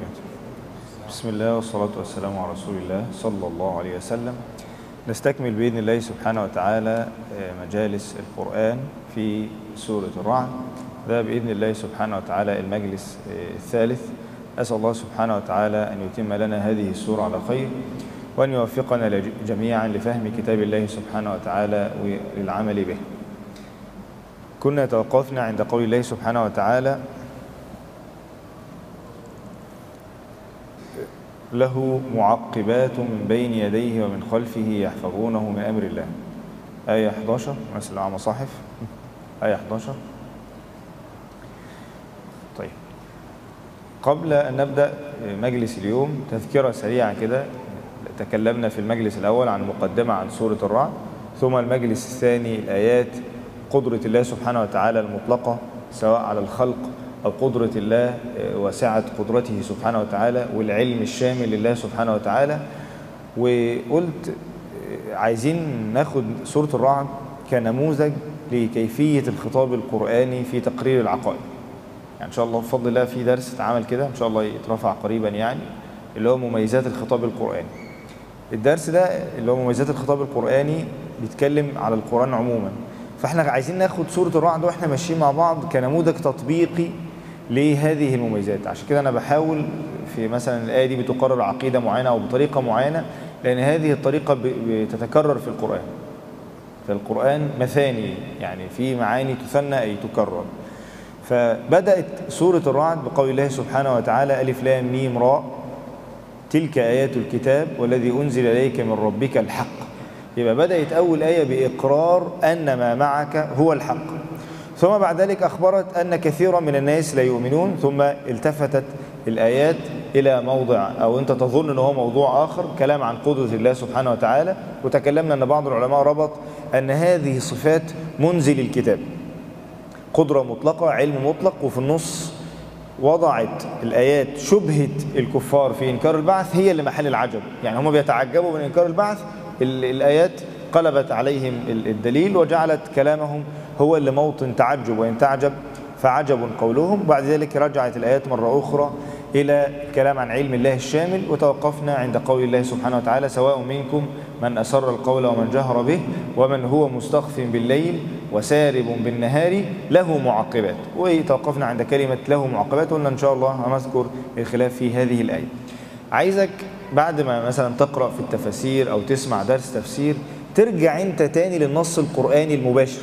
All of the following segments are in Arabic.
وبركاته. بسم الله والصلاة والسلام على رسول الله صلى الله عليه وسلم. نستكمل بإذن الله سبحانه وتعالى مجالس القرآن في سورة الرعد. ده بإذن الله سبحانه وتعالى المجلس الثالث. أسأل الله سبحانه وتعالى أن يتم لنا هذه السورة على خير، وأن يوفقنا جميعا لفهم كتاب الله سبحانه وتعالى وللعمل به. كنا توقفنا عند قول الله سبحانه وتعالى: له معقبات من بين يديه ومن خلفه يحفظونه من أمر الله. آية 11 مثل على مصاحف، آية 11. طيب، قبل أن نبدأ مجلس اليوم تذكرة سريعة كده. تكلمنا في المجلس الأول عن مقدمة عن سورة الرعد، ثم المجلس الثاني الآيات قدرة الله سبحانه وتعالى المطلقة سواء على الخلق أو قدرة الله وسعة قدرته سبحانه وتعالى والعلم الشامل لله سبحانه وتعالى. وقلت عايزين ناخد سورة الرعد كنموذج لكيفية الخطاب القرآني في تقرير العقائد. يعني إن شاء الله بفضل الله في درس اتعمل كده إن شاء الله يترفع قريبا، يعني اللي هو مميزات الخطاب القرآني. الدرس ده اللي هو مميزات الخطاب القرآني بيتكلم على القرآن عموما، فاحنا عايزين ناخد سورة الرعد واحنا ماشيين مع بعض كنموذج تطبيقي لهذه المميزات. عشان كده انا بحاول في مثلا الآية دي بتقرر عقيدة معينة او بطريقة معينة، لان هذه الطريقة بتتكرر في القرآن. فالقرآن مثاني، يعني في معاني تثنى اي تكرر. فبدأت سورة الرعد بقول الله سبحانه وتعالى: ألف لام ميم راء تلك آيات الكتاب والذي أنزل إليك من ربك الحق. يبقى بدأت أول آية بإقرار أن ما معك هو الحق، ثم بعد ذلك أخبرت أن كثيرا من الناس لا يؤمنون، ثم التفتت الآيات إلى موضع أو أنت تظن أنه هو موضوع آخر، كلام عن قدرة الله سبحانه وتعالى. وتكلمنا أن بعض العلماء ربط أن هذه صفات منزل الكتاب، قدرة مطلقة، علم مطلق، وفي النص وضعت الآيات شبهة الكفار في إنكار البعث هي اللي محل العجب. يعني هم بيتعجبوا من إنكار البعث، الآيات قلبت عليهم الدليل وجعلت كلامهم هو اللي موطن تعجب، وإن تعجب فعجب قولهم. بعد ذلك رجعت الآيات مرة أخرى إلى الكلام عن علم الله الشامل، وتوقفنا عند قول الله سبحانه وتعالى: سواء منكم من أسر القول ومن جهر به ومن هو مستخف بالليل وسارب بالنهار له معقبات. وتوقفنا عند كلمة له معقبات، قلنا إن شاء الله هنذكر الخلاف في هذه الآية. عايزك بعد ما مثلا تقرأ في التفاسير أو تسمع درس تفسير ترجع أنت تاني للنص القرآني المباشر.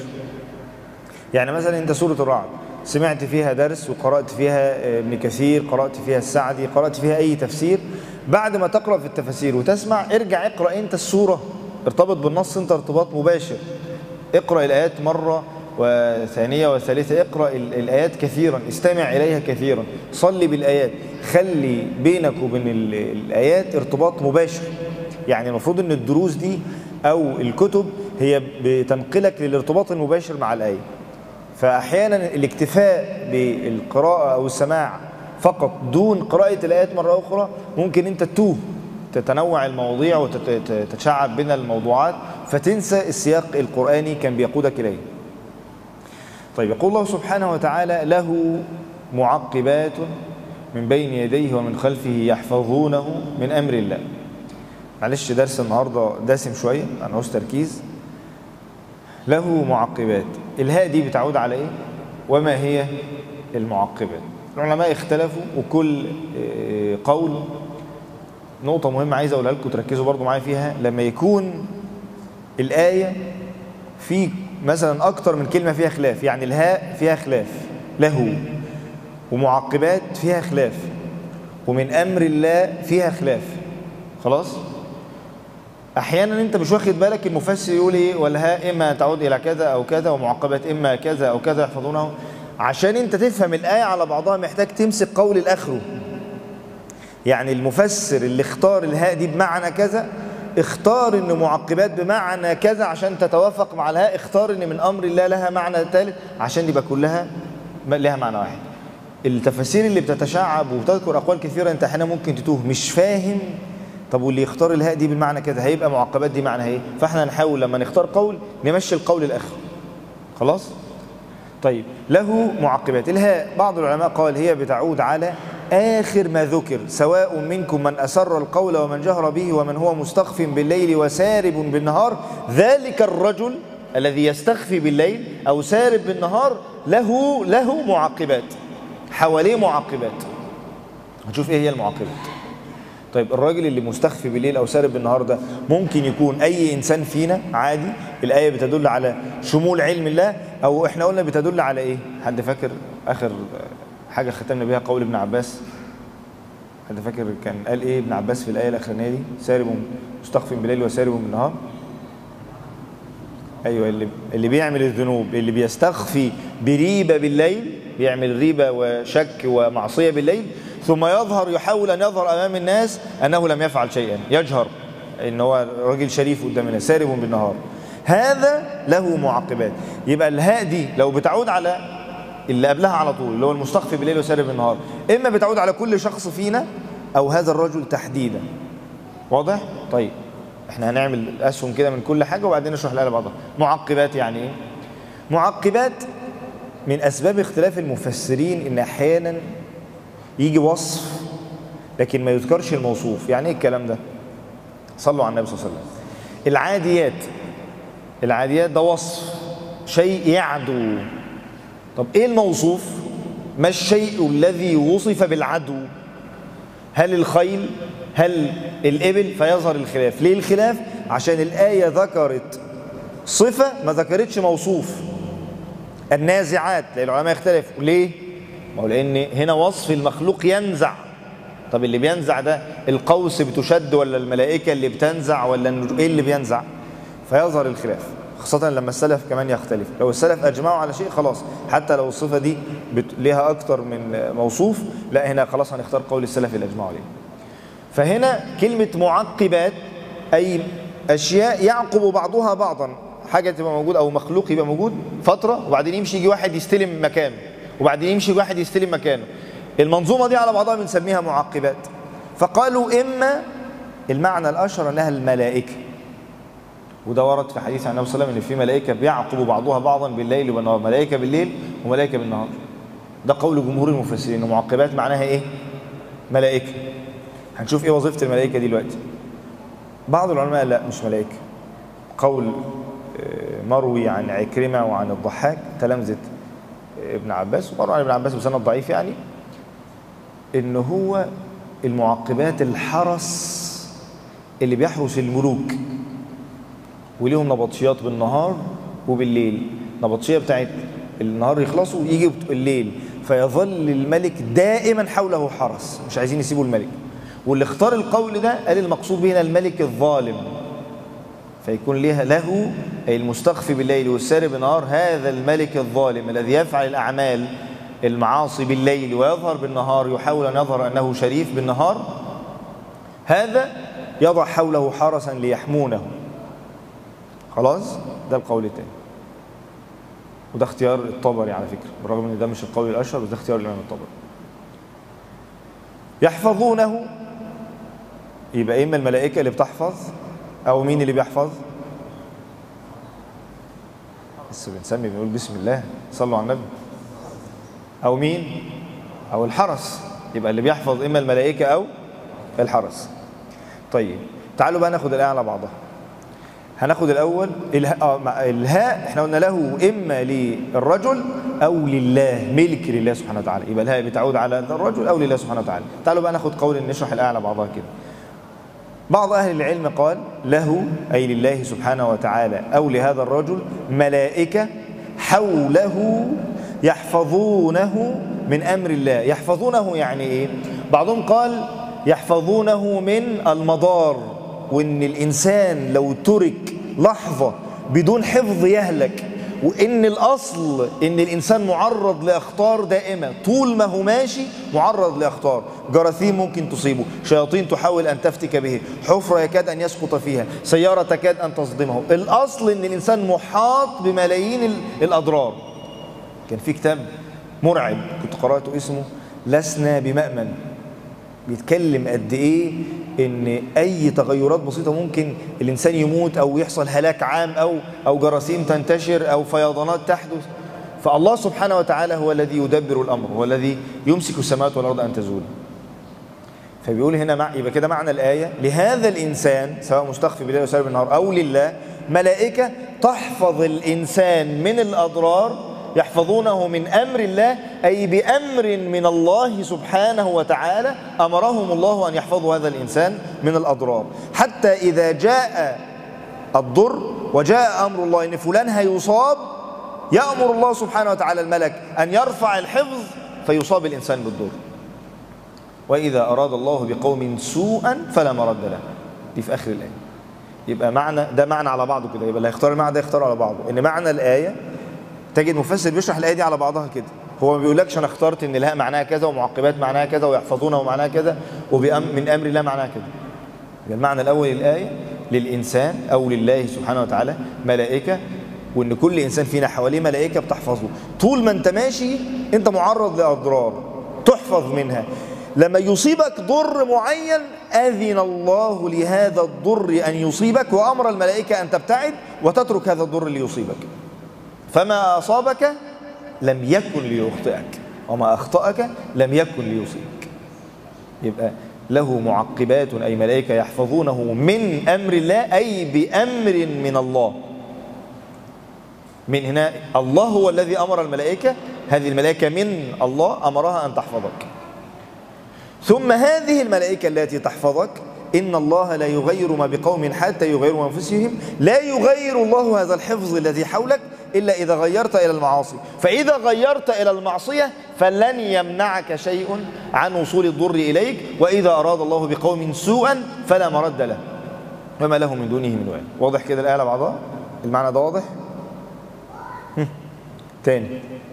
يعني مثلا أنت سورة الرعد سمعت فيها درس وقرأت فيها ابن كثير، قرأت فيها السعدي، قرأت فيها أي تفسير، بعد ما تقرأ في التفاسير وتسمع ارجع اقرأ أنت السورة، ارتبط بالنص أنت ارتباط مباشر. اقرأ الآيات مرة وثانية وثالثة، اقرأ الآيات كثيرا، استمع إليها كثيرا، صلي بالآيات، خلي بينك وبين الآيات ارتباط مباشر. يعني المفروض أن الدروس دي أو الكتب هي بتنقلك للارتباط المباشر مع الآية. فأحيانا الاكتفاء بالقراءة أو السماع فقط دون قراءة الآيات مرة أخرى ممكن أنت تتنوع المواضيع وتتشعب بين الموضوعات فتنسى السياق القرآني كان بيقودك إليه. طيب، يقول الله سبحانه وتعالى: له معقبات من بين يديه ومن خلفه يحفظونه من أمر الله. معلش درس النهاردة داسم شوية، أنا عاوز تركيز. له معقبات، الهاء دي بتعود على إيه؟ وما هي المعقبات؟ العلماء اختلفوا، وكل قول نقطة مهمة عايز أقولها لكم تركزوا برضو معايا فيها. لما يكون الآية في مثلا أكتر من كلمة فيها خلاف، يعني الهاء فيها خلاف، له ومعقبات فيها خلاف، ومن أمر الله فيها خلاف، خلاص؟ أحيانا أنت مش واخد بالك المفسر يقول إيه، والهاء إما تعود إلى كذا أو كذا، ومعقبات إما كذا أو كذا يحفظونه. عشان أنت تفهم الآية على بعضها محتاج تمسك قول الآخره. يعني المفسر اللي اختار الهاء دي بمعنى كذا اختار ان معقبات بمعنى كذا عشان تتوافق مع الهاء، اختار ان من امر الله لها معنى ثالث عشان يبقى كلها لها معنى واحد. التفاسير اللي بتتشعب وتذكر اقوال كثيره انت احيانا ممكن تتوه مش فاهم. طب واللي يختار الهاء دي بالمعنى كذا هيبقى معقبات دي معنى ايه؟ فاحنا نحاول لما نختار قول نمشي القول الاخر. خلاص؟ طيب، له معقبات. الهاء بعض العلماء قال هي بتعود على آخر ما ذكر سواء منكم من أسر القول ومن جهر به ومن هو مستخف بالليل وسارب بالنهار، ذلك الرجل الذي يستخفي بالليل أو سارب بالنهار له معقبات، حواليه معقبات. هنشوف إيه هي المعقبات. طيب الراجل اللي مستخفي بالليل أو سارب بالنهار ده ممكن يكون أي إنسان فينا عادي. الآية بتدل على شمول علم الله، أو إحنا قلنا بتدل على إيه؟ حد فاكر آخر حاجة ختمنا بها قول ابن عباس؟ حد فاكر كان قال إيه ابن عباس في الآية الأخرانية دي؟ سارب مستخف بالليل وسارب بالنهار. أيوة، اللي بيعمل الذنوب، اللي بيستخفي بريبة بالليل، بيعمل ريبة وشك ومعصية بالليل، ثم يظهر يحاول أن يظهر أمام الناس أنه لم يفعل شيئا، يجهر إن هو راجل شريف قدام الناس، سارب بالنهار، هذا له معقبات. يبقى الهاء دي لو بتعود على اللي قبلها على طول اللي هو المستخفي بالليل وسارب بالنهار، إما بتعود على كل شخص فينا أو هذا الرجل تحديدا. واضح؟ طيب احنا هنعمل أسهم كده من كل حاجة وبعدين نشرح الآية بعضها. معقبات يعني إيه؟ معقبات من أسباب اختلاف المفسرين إن أحيانا يجي وصف لكن ما يذكرش الموصوف. يعني ايه الكلام ده؟ صلوا على النبي صلى الله عليه وسلم. العاديات ده وصف شيء يعدو. طب ايه الموصوف؟ ما الشيء الذي وصف بالعدو؟ هل الخيل؟ هل الإبل؟ فيظهر الخلاف. ليه الخلاف؟ عشان الآية ذكرت صفة ما ذكرتش موصوف. النازعات، العلماء اختلفوا ليه؟ ما هو لأن هنا وصف المخلوق ينزع. طب اللي بينزع ده القوس بتشد ولا الملائكة اللي بتنزع ولا ايه اللي بينزع؟ فيظهر الخلاف، خاصة لما السلف كمان يختلف. لو السلف أجمعوا على شيء خلاص، حتى لو الصفة دي لها أكتر من موصوف، لا هنا خلاص هنختار قول السلف اللي أجمعوا عليه. فهنا كلمة معقبات أي أشياء يعقب بعضها بعضا، حاجة تبقى موجود أو مخلوق يبقى موجود فترة وبعدين يمشي يجي واحد يستلم مكانه، وبعدين يمشي واحد يستلم مكانه. المنظومة دي على بعضها بنسميها معقبات. فقالوا إما المعنى الأشهر أنها الملائكة، وده ورد في حديث عن النبي صلى الله عليه وسلم إن في ملائكة بيعقب بعضها بعضا بالليل والنهار، ملائكة بالليل وملائكة بالنهار. ده قول جمهور المفسرين. معقبات معناها إيه؟ ملائكة. هنشوف إيه وظيفة الملائكة دي دلوقتي. بعض العلماء لا مش ملائكة. قول مروي عن عكرمة وعن الضحاك تلامذة ابن عباس، ومروي عن ابن عباس بسند ضعيف يعني، إن هو المعقبات الحرس اللي بيحرس الملوك، وليهم نبطشيات بالنهار وبالليل. نبطشية بتاعت النهار يخلصوا ويجي الليل، فيظل الملك دائما حوله حرس، مش عايزين يسيبوا الملك. واللي اختار القول ده قال المقصود به هنا الملك الظالم، فيكون له أي المستخفي بالليل والسارب بالنهار هذا الملك الظالم الذي يفعل الأعمال المعاصي بالليل ويظهر بالنهار، يحاول أن يظهر أنه شريف بالنهار، هذا يضع حوله حرسا ليحمونه. خلاص؟ ده القول الثاني، وده اختيار الطبري على فكرة، بالرغم ان ده مش القول الأشهر، وده اختيار الإمام الطبري. يحفظونه، يبقى إما الملائكة اللي بتحفظ أو مين اللي بيحفظ؟ بس بنسمي بنقول بسم الله، صلوا على النبي. أو مين؟ أو الحرس. يبقى اللي بيحفظ إما الملائكة أو الحرس. طيب تعالوا بقى ناخد الآية على بعضها. هناخد الأول الهاء، احنا قلنا له إما للرجل أو لله، ملك لله سبحانه وتعالى. يبقى الهاء بتعود على الرجل أو لله سبحانه وتعالى. تعالوا بقى ناخد قول نشرح الآية على بعضها كده. بعض أهل العلم قال له أي لله سبحانه وتعالى أو لهذا الرجل ملائكة حوله يحفظونه من أمر الله. يحفظونه يعني إيه؟ بعضهم قال يحفظونه من المضار، وإن الإنسان لو ترك لحظة بدون حفظ يهلك، وإن الأصل إن الإنسان معرض لأخطار دائمة، طول ما هو ماشي معرض لأخطار، جراثيم ممكن تصيبه، شياطين تحاول أن تفتك به، حفرة يكاد أن يسقط فيها، سيارة تكاد أن تصدمه. الأصل إن الإنسان محاط بملايين الأضرار. كان في كتاب مرعب كنت قرأته اسمه لسنا بمأمن، بيتكلم قد إيه إن أي تغيرات بسيطة ممكن الإنسان يموت أو يحصل هلاك عام أو جراثيم تنتشر أو فيضانات تحدث. فالله سبحانه وتعالى هو الذي يدبر الأمر، هو الذي يمسك السماوات والأرض أن تزول. فبيقول هنا يبقى كده معنى الآية لهذا الإنسان سواء مستخفي بالليل وسارب بالنهار أو لله ملائكة تحفظ الإنسان من الأضرار، يحفظونه من أمر الله، أي بأمر من الله سبحانه وتعالى أمرهم الله أن يحفظوا هذا الإنسان من الأضرار، حتى إذا جاء الضر وجاء أمر الله إن فلان هيصاب يأمر الله سبحانه وتعالى الملك أن يرفع الحفظ فيصاب الإنسان بالضر. وإذا أراد الله بقوم سوءا فلا مرد له، دي في آخر الآية. يبقى ده معنى على بعضه كده، يبقى اللي هيختار المعنى ده يختار على بعضه. إن معنى الآية تجد مفسر بيشرح الآية دي على بعضها كده، هو ما بيقولكش أنا اخترت إن الهاء معناها كذا ومعقبات معناها كذا ويحفظونه معناها كذا ومن أمر الله معناها كده. يبقى المعنى الأول للآية للإنسان أو لله سبحانه وتعالى ملائكة، وإن كل إنسان فينا حواليه ملائكة بتحفظه. طول ما أنت ماشي أنت معرض لأضرار تحفظ منها. لما يصيبك ضر معين أذن الله لهذا الضر أن يصيبك وأمر الملائكة أن تبتعد وتترك هذا الضر اللي يصيبك. فما أصابك لم يكن ليخطئك وما أخطأك لم يكن ليصيبك. يبقى له معقبات أي ملائكة يحفظونه من أمر الله أي بأمر من الله. من هنا الله هو الذي أمر الملائكة، هذه الملائكة من الله أمرها أن تحفظك. ثم هذه الملائكة التي تحفظك إن الله لا يغير ما بقوم حتى يغيروا ما أنفسهم، لا يغير الله هذا الحفظ الذي حولك إلا إذا غيرت إلى المعاصي. فإذا غيرت إلى المعصية فلن يمنعك شيء عن وصول الضر إليك. وإذا أراد الله بقوم سوءا فلا مرد له وما له من دونه من وال. واضح كده الآية على بعضها؟ المعنى ده واضح؟ تاني،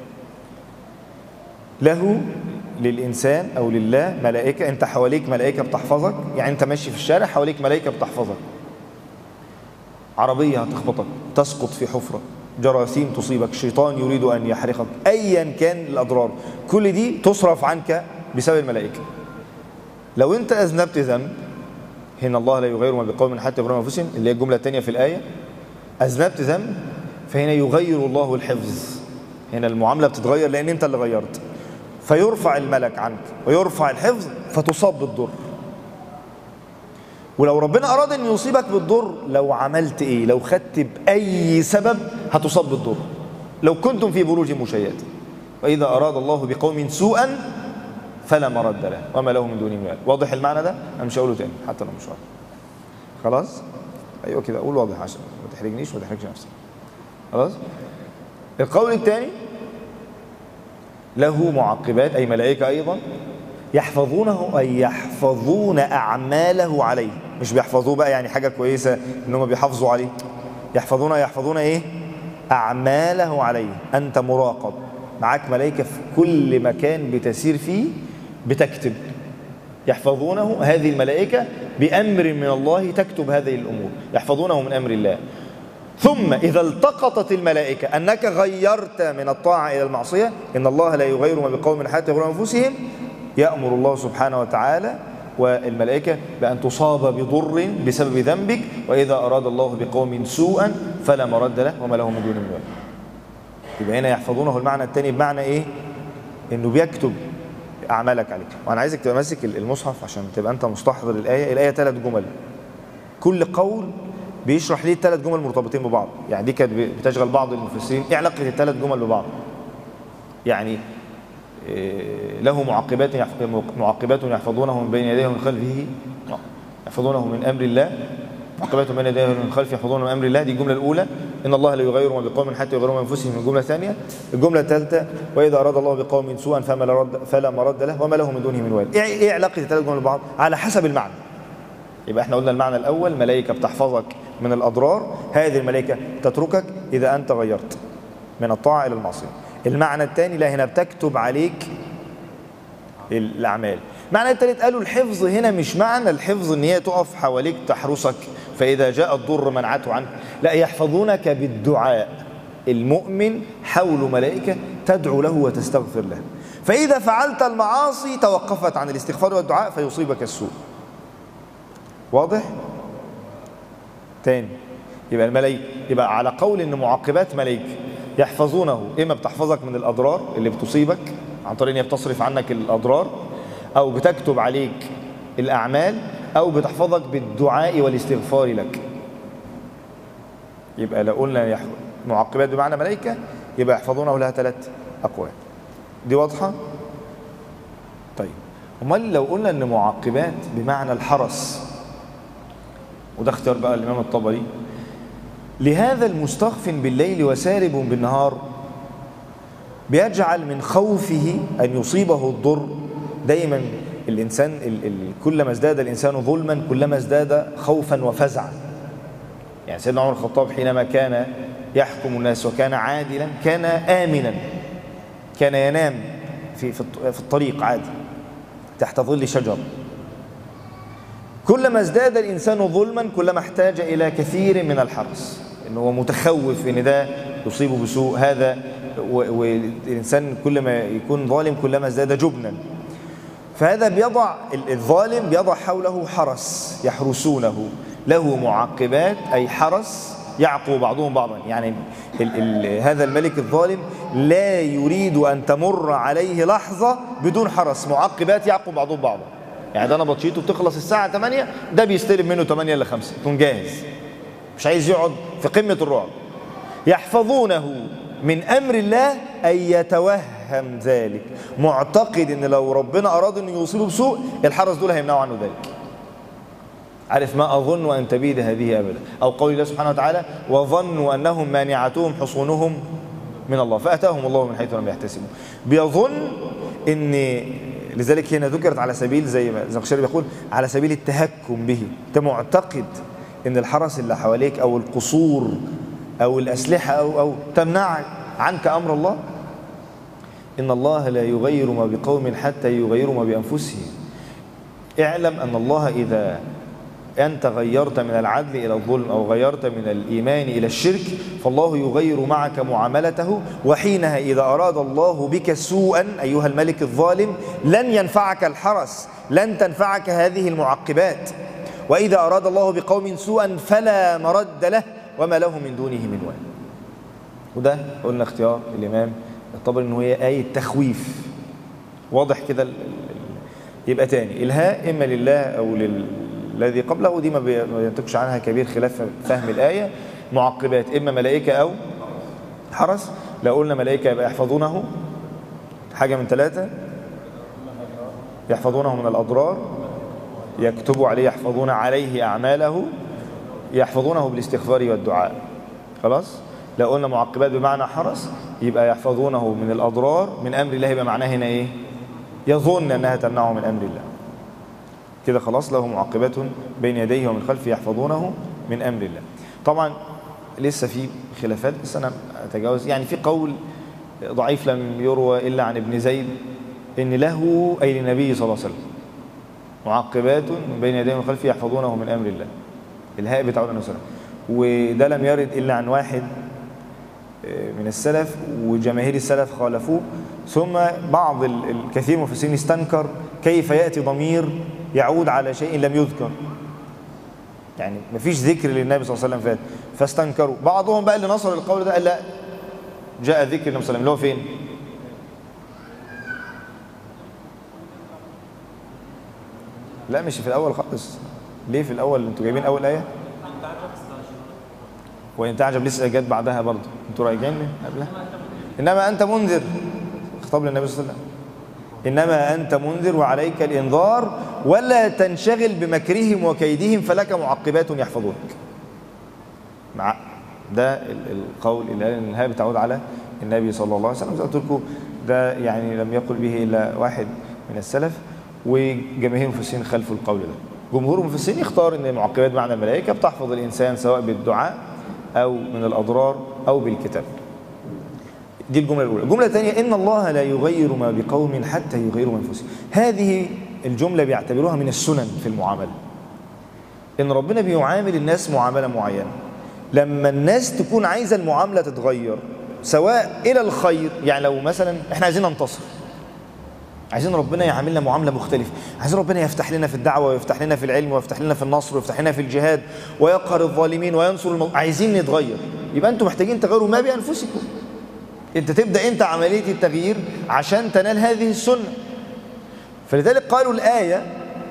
له للإنسان أو لله ملائكة، أنت حواليك ملائكة بتحفظك، يعني أنت ماشي في الشارع حواليك ملائكة بتحفظك. عربية هتخبطك، تسقط في حفرة، جراثيم تصيبك، شيطان يريد أن يحرقك، أيا كان الأضرار، كل دي تصرف عنك بسبب الملائكة. لو أنت أذنبت ذنب، هنا الله لا يغير ما بقوم حتى يغيروا ما أنفسهم، اللي هي الجملة الثانية في الآية، أذنبت ذنب فهنا يغير الله الحفظ. هنا المعاملة بتتغير لأن أنت اللي غيرت، فيرفع الملك عنك ويرفع الحفظ فتصاب بالضر. ولو ربنا أراد أن يصيبك بالضر، لو عملت إيه؟ لو خدت بأي سبب هتصاب بالضر. لو كنتم في بروج مشيدة. وإذا أراد الله بقوم سوءا فلا مرد له وما له من دونه من وال. واضح المعنى ده؟ أنا مش هقوله تاني حتى لو مش واضح. خلاص؟ أيوة كده أقول واضح عشان ما تحرجنيش وما تحرجش نفسك. خلاص؟ القول الثاني له معقبات أي ملائكة أيضا يحفظونه أي يحفظون أعماله عليه. مش بيحفظوه بقى يعني حاجة كويسة إنهم بيحافظوا عليه، يحفظون إيه؟ أعماله عليه. أنت مراقب، معاك ملائكة في كل مكان بتسير فيه بتكتب. يحفظونه هذه الملائكة بأمر من الله تكتب هذه الأمور، يحفظونه من أمر الله. ثم إذا التقطت الملائكة أنك غيرت من الطاعة إلى المعصية، إن الله لا يغير ما بقوم حتى يغيروا أنفسهم، يأمر الله سبحانه وتعالى والملائكة بأن تصاب بضر بسبب ذنبك. وإذا أراد الله بقوم سوءا فلا مرد له وما له من دونه من وال. يبقى هنا يحفظونه المعنى الثاني بمعنى إيه؟ إنه بيكتب أعمالك عليه. وأنا عايزك تبقى ماسك المصحف عشان تبقى أنت مستحضر الآية. الآية 3 جمل، كل قول بيشرح ليه 3 جمل مرتبطين ببعض. يعني دي كانت بتشغل بعض المفسرين ايه علاقه ال3 جمل ببعض. يعني له معقبات يحفظونه من بين يديه ومن خلفه، يحفظونه من امر الله، معقبات من بين يديه ومن خلفه يحفظونه من امر الله. دي الجمله الاولى، ان الله لا يغير ما بقوم حتى يغيروا ما انفسهم. الجمله الثانيه، الجمله الثالثه، واذا اراد الله بقوم سوءا فلا مرد له وما له من دونه من وال. ايه علاقه ال3 جمل ببعض؟ على حسب المعنى. يبقى احنا قلنا المعنى الأول ملائكة بتحفظك من الأضرار، هذه الملائكة تتركك إذا أنت غيرت من الطاعة إلى المعصية. المعنى الثاني لا، هنا بتكتب عليك الأعمال. المعنى الثالث قالوا الحفظ هنا مش معنى الحفظ ان هي تقف حواليك تحرسك فإذا جاء الضر منعته عنك، لا، يحفظونك بالدعاء. المؤمن حول ملائكة تدعو له وتستغفر له، فإذا فعلت المعاصي توقفت عن الاستغفار والدعاء فيصيبك السوء. واضح؟ تاني، يبقى الملائكة يبقى على قول ان معقبات ملائكة يحفظونه، اما بتحفظك من الاضرار اللي بتصيبك عن طريق ان هي بتصرف عنك الاضرار، او بتكتب عليك الأعمال أو بتحفظك بالدعاء والاستغفار لك. يبقى لو قلنا معقبات بمعنى ملائكة يبقى يحفظونه لها 3 أقوال. دي واضحة؟ طيب امال لو قلنا ان معقبات بمعنى الحرس، وده اختيار بقى الإمام الطبري، لهذا المستخف بالليل وسارب بالنهار بيجعل من خوفه أن يصيبه الضر. دايما الإنسان كلما ازداد الإنسان ظلما كلما ازداد خوفا وفزعا. يعني سيدنا عمر الخطاب حينما كان يحكم الناس وكان عادلا كان آمنا، كان ينام في الطريق عادي تحت ظل شجر. كلما ازداد الإنسان ظلما كلما احتاج إلى كثير من الحرس، إنه هو متخوف إن ده يصيبه بسوء هذا. والإنسان كلما يكون ظالم كلما ازداد جبنا. فهذا بيضع الظالم بيضع حوله حرس يحرسونه، له معقبات أي حرس يعقب بعضهم بعضا. يعني هذا الملك الظالم لا يريد أن تمر عليه لحظة بدون حرس، معقبات يعقب بعضهم بعضا. يعني ده أنا بطشيته بتخلص الساعة 8، ده بيستلم منه 8 إلا 5 يكون جاهز، مش عايز يقعد في قمة الرعب. يحفظونه من أمر الله أن يتوهم ذلك، معتقد أن لو ربنا أراد أن يصيبه بسوء الحرس دول هيمنعوا عنه ذلك. عارف ما أظن أن تبيد هذه أبدا، أو قول الله سبحانه وتعالى وظنوا أنهم مانعتهم حصونهم من الله فأتاهم الله من حيث لم يحتسبوا. بيظن أن لذلك هنا ذكرت على سبيل زي ما الزمخشري بيقول على سبيل التهكم به. أنت معتقد أن الحرس اللي حواليك أو القصور أو الأسلحة أو تمنع عنك أمر الله. إن الله لا يغير ما بقوم حتى يغيروا ما بأنفسهم. اعلم أن الله إذا أنت غيرت من العدل إلى الظلم أو غيرت من الإيمان إلى الشرك فالله يغير معك معاملته، وحينها إذا أراد الله بك سوءا أيها الملك الظالم لن ينفعك الحرس، لن تنفعك هذه المعقبات. وإذا أراد الله بقوم سوءا فلا مرد له وما له من دونه من وال. وده قلنا اختيار الإمام الطبري إنه هي آية تخويف واضح كده. يبقى تاني الهاء إما لله أو للذي قبله، ودي ما ينتقش عنها كبير خلاف فهم الآية. معقبات إما ملائكة أو حرس. لو قلنا ملائكة يبقى يحفظونه حاجة من 3، يحفظونه من الأضرار، يكتبوا عليه يحفظون عليه أعماله، يحفظونه بالاستغفار والدعاء. خلاص. لو قلنا معقبات بمعنى حرس يبقى يحفظونه من الأضرار من أمر الله، يبقى معناه هنا إيه؟ يظن أنها تمنعه من أمر الله. كده خلاص له معقبات بين يديه ومن خلفه يحفظونه من أمر الله. طبعا لسه في خلافات بس أنا أتجاوز. يعني في قول ضعيف لم يروى إلا عن ابن زيد إن له أي للنبي صلى الله عليه وسلم معقبات بين يديه ومن خلفه يحفظونه من أمر الله. الهاء بتاع النبي صلى الله عليه وسلم. وده لم يرد إلا عن واحد من السلف، وجماهير السلف خالفوه. ثم بعض الكثير من المفسرين استنكر كيف يأتي ضمير يعود على شيء لم يذكر، يعني مفيش ذكر للنبي صلى الله عليه وسلم فات، فاستنكروا. بعضهم بقى اللي نصر القول ده قال لا، جاء ذكر النبي صلى الله عليه وسلم اللي هو فين؟ لا مش في الأول خالص. ليه في الأول؟ انتوا جايبين أول آية وإن تعجب لسه جت بعدها برضه. انتوا رايحين قبلها إنما أنت منذر، خطاب للنبي صلى الله عليه وسلم إنما أنت منذر وعليك الإنذار ولا تنشغل بمكرهم وكيدهم فلك معقبات يحفظونك. مع ده القول اللي النهاية بتعود على النبي صلى الله عليه وسلم. زي قلت لكم ده يعني لم يقل به إلا واحد من السلف، وجماهير المفسرين خلفوا القول ده. جمهور المفسرين يختار ان المعقبات معنى الملائكة بتحفظ الإنسان سواء بالدعاء أو من الأضرار أو بالكتاب. دي الجملة الأولى. الجملة الثانية إن الله لا يغير ما بقوم حتى يغيروا من أنفسهم. هذه الجملة بيعتبروها من السنن في المعاملة، إن ربنا بيعامل الناس معاملة معينة. لما الناس تكون عايزة المعاملة تتغير سواء إلى الخير، يعني لو مثلا إحنا عايزين ننتصر، عايزين ربنا يعاملنا معاملة مختلفة، عايزين ربنا يفتح لنا في الدعوة ويفتح لنا في العلم ويفتح لنا في النصر ويفتح لنا في الجهاد ويقهر الظالمين وينصر عايزين نتغير، يبقى أنتم محتاجين تغيروا ما بأنفسكم. أنت تبدأ أنت عملية التغيير عشان تنال هذه السنة. فلذلك قالوا الآية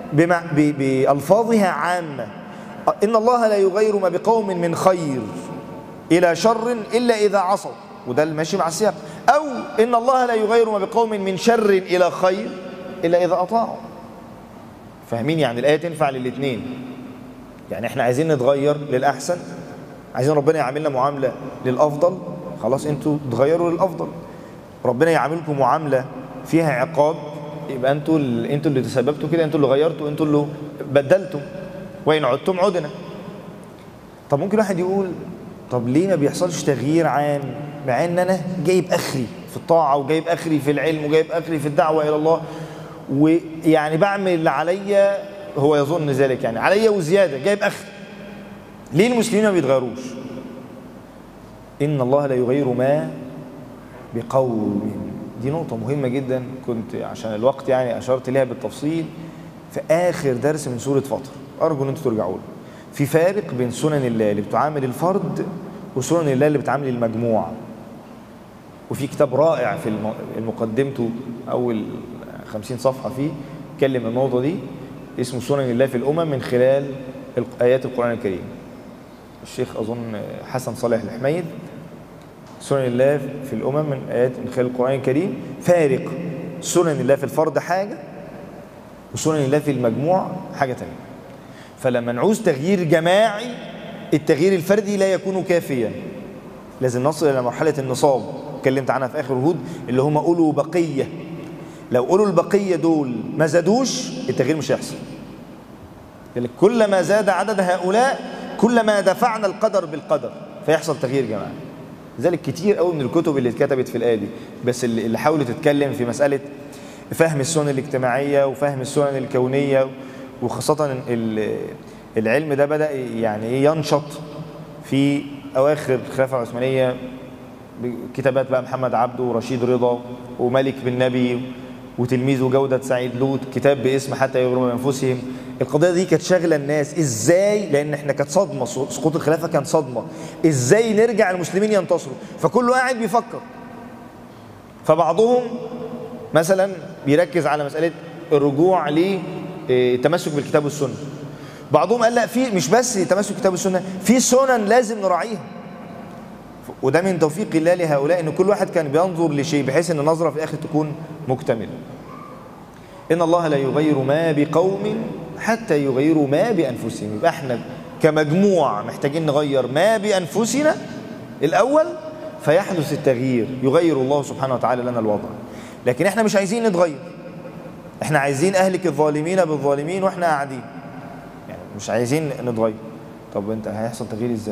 بألفاظها عامة. إن الله لا يغير ما بقوم من خير إلى شر إلا إذا عصوا، وده الماشي مع السياق. أو إن الله لا يغير ما بقوم من شر إلى خير إلا إذا أطاعوا. فاهمين؟ يعني الآية تنفع للاثنين. يعني احنا عايزين نتغير للأحسن، عايزين ربنا يعاملنا معاملة للأفضل، خلاص انتوا تغيروا للأفضل. ربنا يعاملكم معاملة فيها عقاب، يبقى انتوا اللي تسببتوا كده، انتوا اللي غيرتوا، انتوا اللي بدلتم، وإن عدتم عدنا. طب ممكن واحد يقول طب ليه ما بيحصلش تغيير عام، مع ان انا جايب اخري في الطاعة وجايب اخري في العلم وجايب اخري في الدعوة الى الله، ويعني بعمل اللي عليا، هو يظن ذلك يعني عليا وزيادة، جايب اخري. ليه المسلمين ما بيتغيروش؟ إن الله لا يغير ما بقوم. دي نقطة مهمة جدا، كنت عشان الوقت يعني أشرت لها بالتفصيل في آخر درس من سورة فاطر، أرجو أن أنتوا ترجعوا له. في فارق بين سنن الله اللي بتعامل الفرد وسنن الله اللي بتعامل المجموعة. وفي كتاب رائع في المقدمته أول 50 صفحة فيه اتكلم النقطة دي، اسمه سنن الله في الأمم من خلال آيات القرآن الكريم. الشيخ أظن حسن صالح الحميد، سنن الله في الأمم من آيات من خلال القرآن الكريم. فارق سنن الله في الفرد حاجة، وسنن الله في المجموع حاجة تانية. فلما نعوز تغيير جماعي، التغيير الفردي لا يكون كافيا، لازم نصل إلى مرحلة النصاب، اتكلمت عنها في آخر هود، اللي هم أولو بقية. لو أولو البقية دول ما زادوش، التغيير مش هيحصل. كلما زاد عدد هؤلاء كلما دفعنا القدر بالقدر، فيحصل تغيير جماعي. لذلك كتير قوي من الكتب اللي اتكتبت في الآية دي، بس اللي حاولت تتكلم في مسألة فهم السنن الاجتماعية وفهم السنن الكونية، وخاصة العلم ده بدأ يعني ينشط في أواخر الخلافة العثمانية، كتابات بقى محمد عبده ورشيد رضا ومالك بن نبي وتلميذه جودة سعيد لوط، كتاب باسم حتى يغيروا من أنفسهم. القضية دي كانت شاغلة الناس إزاي، لأن احنا كانت صدمة، سقوط الخلافة كان صدمة، إزاي نرجع المسلمين ينتصروا. فكله قاعد بيفكر، فبعضهم مثلا بيركز على مسألة الرجوع للتمسك بالكتاب والسنة، بعضهم قال لا، في مش بس تمسك بالكتاب والسنة، في سنن لازم نراعيها. وده من توفيق الله لهؤلاء، ان كل واحد كان بينظر لشيء بحيث ان النظرة في الآخر تكون مكتملة. إن الله لا يغير ما بقوم حتى يغيروا ما بأنفسهم. يبقى احنا كمجموعة محتاجين نغير ما بأنفسنا الأول، فيحدث التغيير، يغير الله سبحانه وتعالى لنا الوضع. لكن احنا مش عايزين نتغير، احنا عايزين أهلك الظالمين بالظالمين واحنا قاعدين، يعني مش عايزين نتغير. طب انت هيحصل تغيير ازاي؟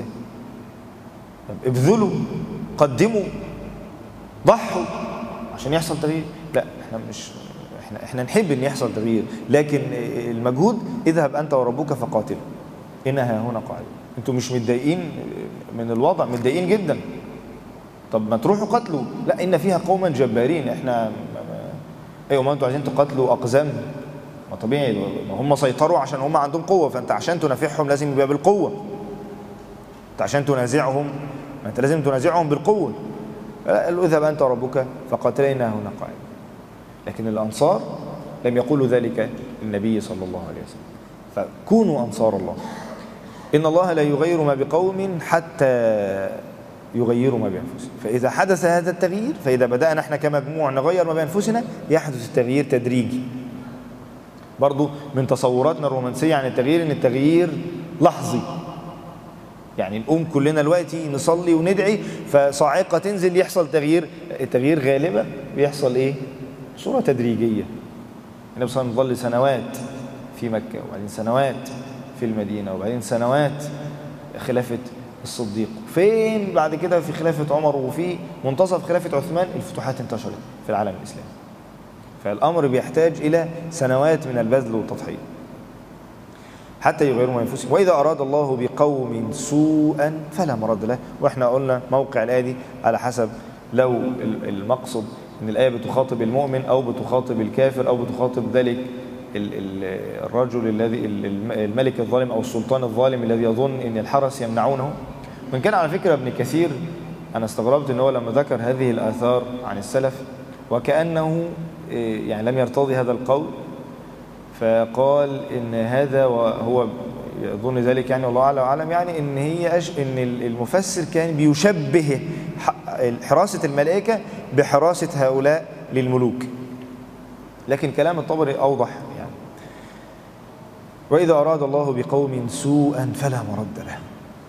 طب ابذلوا، قدموا، ضحوا عشان يحصل تغيير. لا، احنا مش احنا نحب ان يحصل تغيير، لكن المجهود اذهب انت وربك فقاتل انها هنا قاعد. انتوا مش متضايقين من الوضع؟ متضايقين جدا. طب ما تروحوا قتلوا. لا، ان فيها قوما جبارين. احنا ايوه، ما انتوا عايزين تقاتلوا اقزام، ما طبيعي، ما هم سيطروا عشان هم عندهم قوه، فانت عشان تنافعهم لازم يبقى بالقوه. انت عشان تنازعهم، ما انت لازم تنازعهم بالقوه. قالوا اذهب انت وربك فقاتلا انها هنا قاعد. لكن الأنصار لم يقولوا ذلك للنبي صلى الله عليه وسلم. فكونوا أنصار الله. إن الله لا يغير ما بقوم حتى يغيروا ما بأنفسهم. فإذا حدث هذا التغيير، فإذا بدأنا احنا كمجموع نغير ما بأنفسنا، يحدث التغيير تدريجي. برضو من تصوراتنا الرومانسية عن التغيير إن التغيير لحظي، يعني نقوم كلنا دلوقتي نصلي وندعي فصاعقة تنزل يحصل تغيير. التغيير غالبا بيحصل إيه؟ صورة تدريجية. النبي صلى الله عليه وسلم ظل سنوات في مكة، وبعدين سنوات في المدينة، وبعدين سنوات خلافة الصديق. فين بعد كده في خلافة عمر، وفي منتصف خلافة عثمان الفتوحات انتشرت في العالم الإسلامي. فالأمر بيحتاج إلى سنوات من البذل والتضحية حتى يغيروا من أنفسهم. وإذا أراد الله بقوم سوءا فلا مرد له. وإحنا قلنا موقع الآية دي على حسب لو المقصد إن الآية بتخاطب المؤمن أو بتخاطب الكافر أو بتخاطب ذلك الرجل الذي الملك الظالم أو السلطان الظالم الذي يظن إن الحرس يمنعونه. من كان على فكرة ابن كثير، أنا استغربت إن هو لما ذكر هذه الآثار عن السلف وكأنه يعني لم يرتضي هذا القول، فقال إن هذا، وهو يظن ذلك يعني والله أعلم وأعلم، يعني إن إن المفسر كان بيشبه حراسة الملائكة بحراسة هؤلاء للملوك، لكن كلام الطبري أوضح يعني. وإذا أراد الله بقوم سوءا فلا مرد له،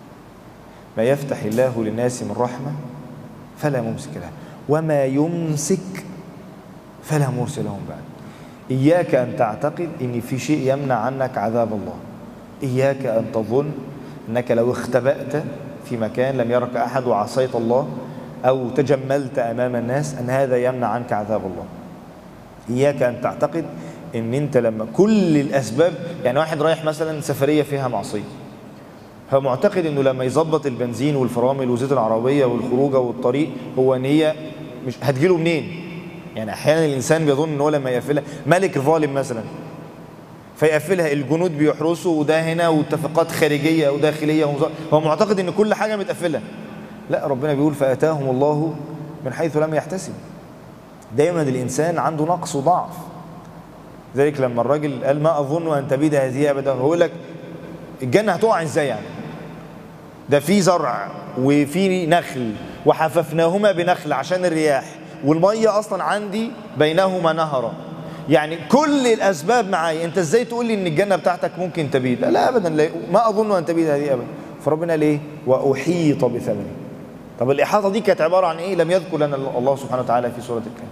ما يفتح الله للناس من رحمة فلا ممسك له، وما يمسك فلا مرسل له بعد. إياك أن تعتقد إن في شيء يمنع عنك عذاب الله، إياك أن تظن أنك لو اختبأت في مكان لم يرك أحد وعصيت الله أو تجملت أمام الناس أن هذا يمنع عنك عذاب الله. إياك أن تعتقد أن أنت لما كل الأسباب، يعني واحد رايح مثلا سفرية فيها معصية، هو معتقد أنه لما يظبط البنزين والفرامل وزيت العربية والخروجة والطريق هو أن هي مش هتجيله منين. يعني أحيانا الإنسان بيظن أنه لما يقفلها ملك ظالم مثلا فيقفلها، الجنود بيحرسوا وده هنا واتفاقات خارجية وداخلية هو معتقد أن كل حاجة متقفلة. لا، ربنا بيقول فأتاهم الله من حيث لم يحتسب. دايما الإنسان عنده نقص وضعف. ذلك لما الراجل قال ما أظن أن تبيد هذه أبدا، هو يقول لك الجنة هتقع إزاي يعني؟ ده في زرع وفي نخل وحففناهما بنخل عشان الرياح، والمية أصلا عندي بينهما نهرا، يعني كل الأسباب معايا، أنت إزاي تقول لي إن الجنة بتاعتك ممكن تبيد؟ لا أبدا، لا، ما أظن أن تبيد هذه أبدا. فربنا ليه؟ وأحيط بثمنه. طب الإحاطة دي كانت عبارة عن إيه؟ لم يذكر لنا الله سبحانه وتعالى في سورة الكهف.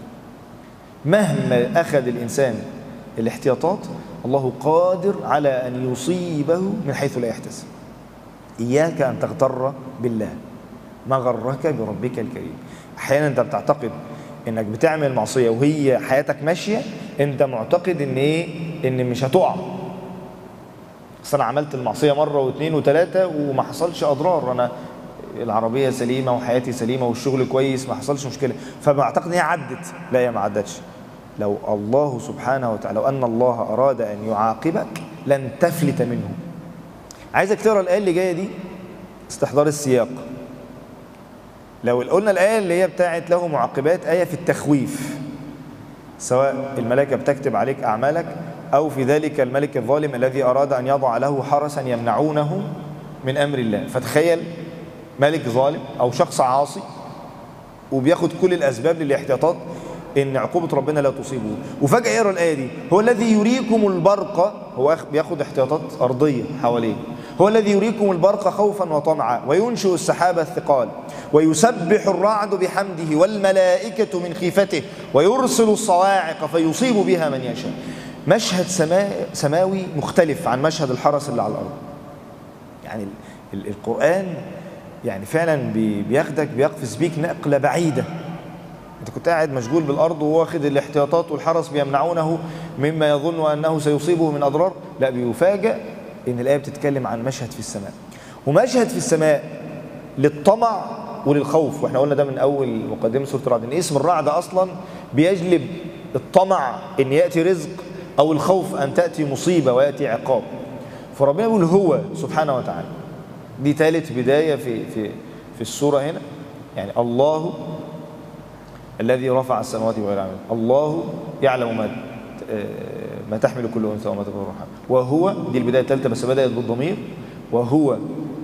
مهما أخذ الإنسان الاحتياطات الله قادر على أن يصيبه من حيث لا يحتسب. إياك أن تغتر بالله، ما غرك بربك الكريم. أحيانا أنت بتعتقد إنك بتعمل معصية وهي حياتك ماشية، أنت معتقد إن إيه؟ إن مش هتقع. أصل أنا عملت المعصية مرة واثنين وثلاثة وما حصلش أضرار، أنا العربية سليمة وحياتي سليمة والشغل كويس، ما حصلش مشكلة، فبعتقد إن هي عدت. لا، هي ما عدتش. لو الله سبحانه وتعالى، لو أن الله أراد أن يعاقبك لن تفلت منه. عايزك تقرأ الآية اللي جاية دي استحضار السياق. لو قلنا الآية اللي هي بتاعت له معاقبات، آية في التخويف، سواء الملائكة بتكتب عليك أعمالك أو في ذلك الملك الظالم الذي أراد أن يضع له حرسا يمنعونه من أمر الله. فتخيل ملك ظالم أو شخص عاصي وبياخد كل الأسباب للاحتياطات إن عقوبة ربنا لا تصيبه، وفجأة يقرأ الآية دي هو الذي يريكم البرق، هو بياخد احتياطات أرضية حواليه، هو الذي يريكم البرق خوفا وطمعا وينشئ السحاب الثقال ويسبح الرعد بحمده والملائكة من خيفته ويرسل الصواعق فيصيب بها من يشاء. مشهد سماوي مختلف عن مشهد الحرس اللي على الأرض. يعني القرآن يعني فعلا بياخدك، بيقفز بيك نقلة بعيدة. انت كنت قاعد مشغول بالأرض وواخد الاحتياطات والحرس بيمنعونه مما يظن أنه سيصيبه من أضرار، لا، بيفاجأ إن الآية بتتكلم عن مشهد في السماء، ومشهد في السماء للطمع وللخوف. واحنا قلنا ده من أول مقدمة سورة الرعد، إن اسم الرعد أصلا بيجلب الطمع إن يأتي رزق، أو الخوف أن تأتي مصيبة ويأتي عقاب. فربنا يقول هو سبحانه وتعالى. دي ثالث بداية في السورة هنا. يعني الله الذي رفع السماوات وغير عمل، الله يعلم ما تحمل كل أنثى وما تغير الرحم، وهو، دي البداية الثالثة بس بدأت بالضمير، وهو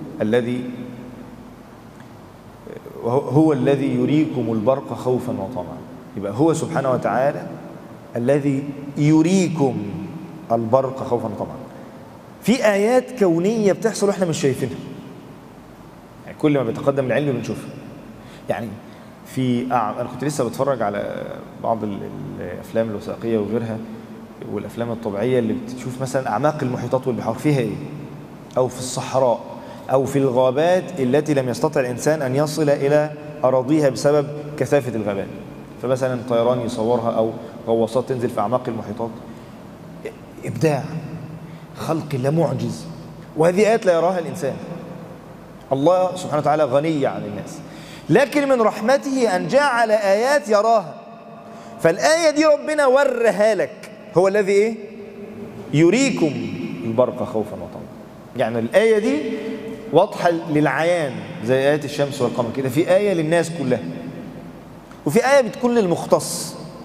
الذي يريكم البرق خوفا وطمعا. يبقى هو سبحانه وتعالى الذي يريكم البرق خوفا وطمعا. في آيات كونية بتحصل واحنا مش شايفينها، يعني كل ما بيتقدم العلم بنشوفها. يعني أنا كنت لسه بتفرج على بعض الأفلام الوثائقية وغيرها والأفلام الطبيعية اللي بتشوف مثلا أعماق المحيطات والبحار فيها إيه، أو في الصحراء أو في الغابات التي لم يستطع الإنسان أن يصل إلى أراضيها بسبب كثافة الغابات، فمثلا طيران يصورها أو غواصات تنزل في أعماق المحيطات. إبداع خلق الله معجز، وهذه آيات لا يراها الإنسان. الله سبحانه وتعالى غني عن الناس، لكن من رحمته أن جعل آيات يراها. فالآية دي ربنا ورها لك، هو الذي إيه؟ يريكم البرق خوفا وطمعا. يعني الآية دي واضحة للعيان زي آيات الشمس والقمر كده. في آية للناس كلها، وفي آية بتكون للمختص.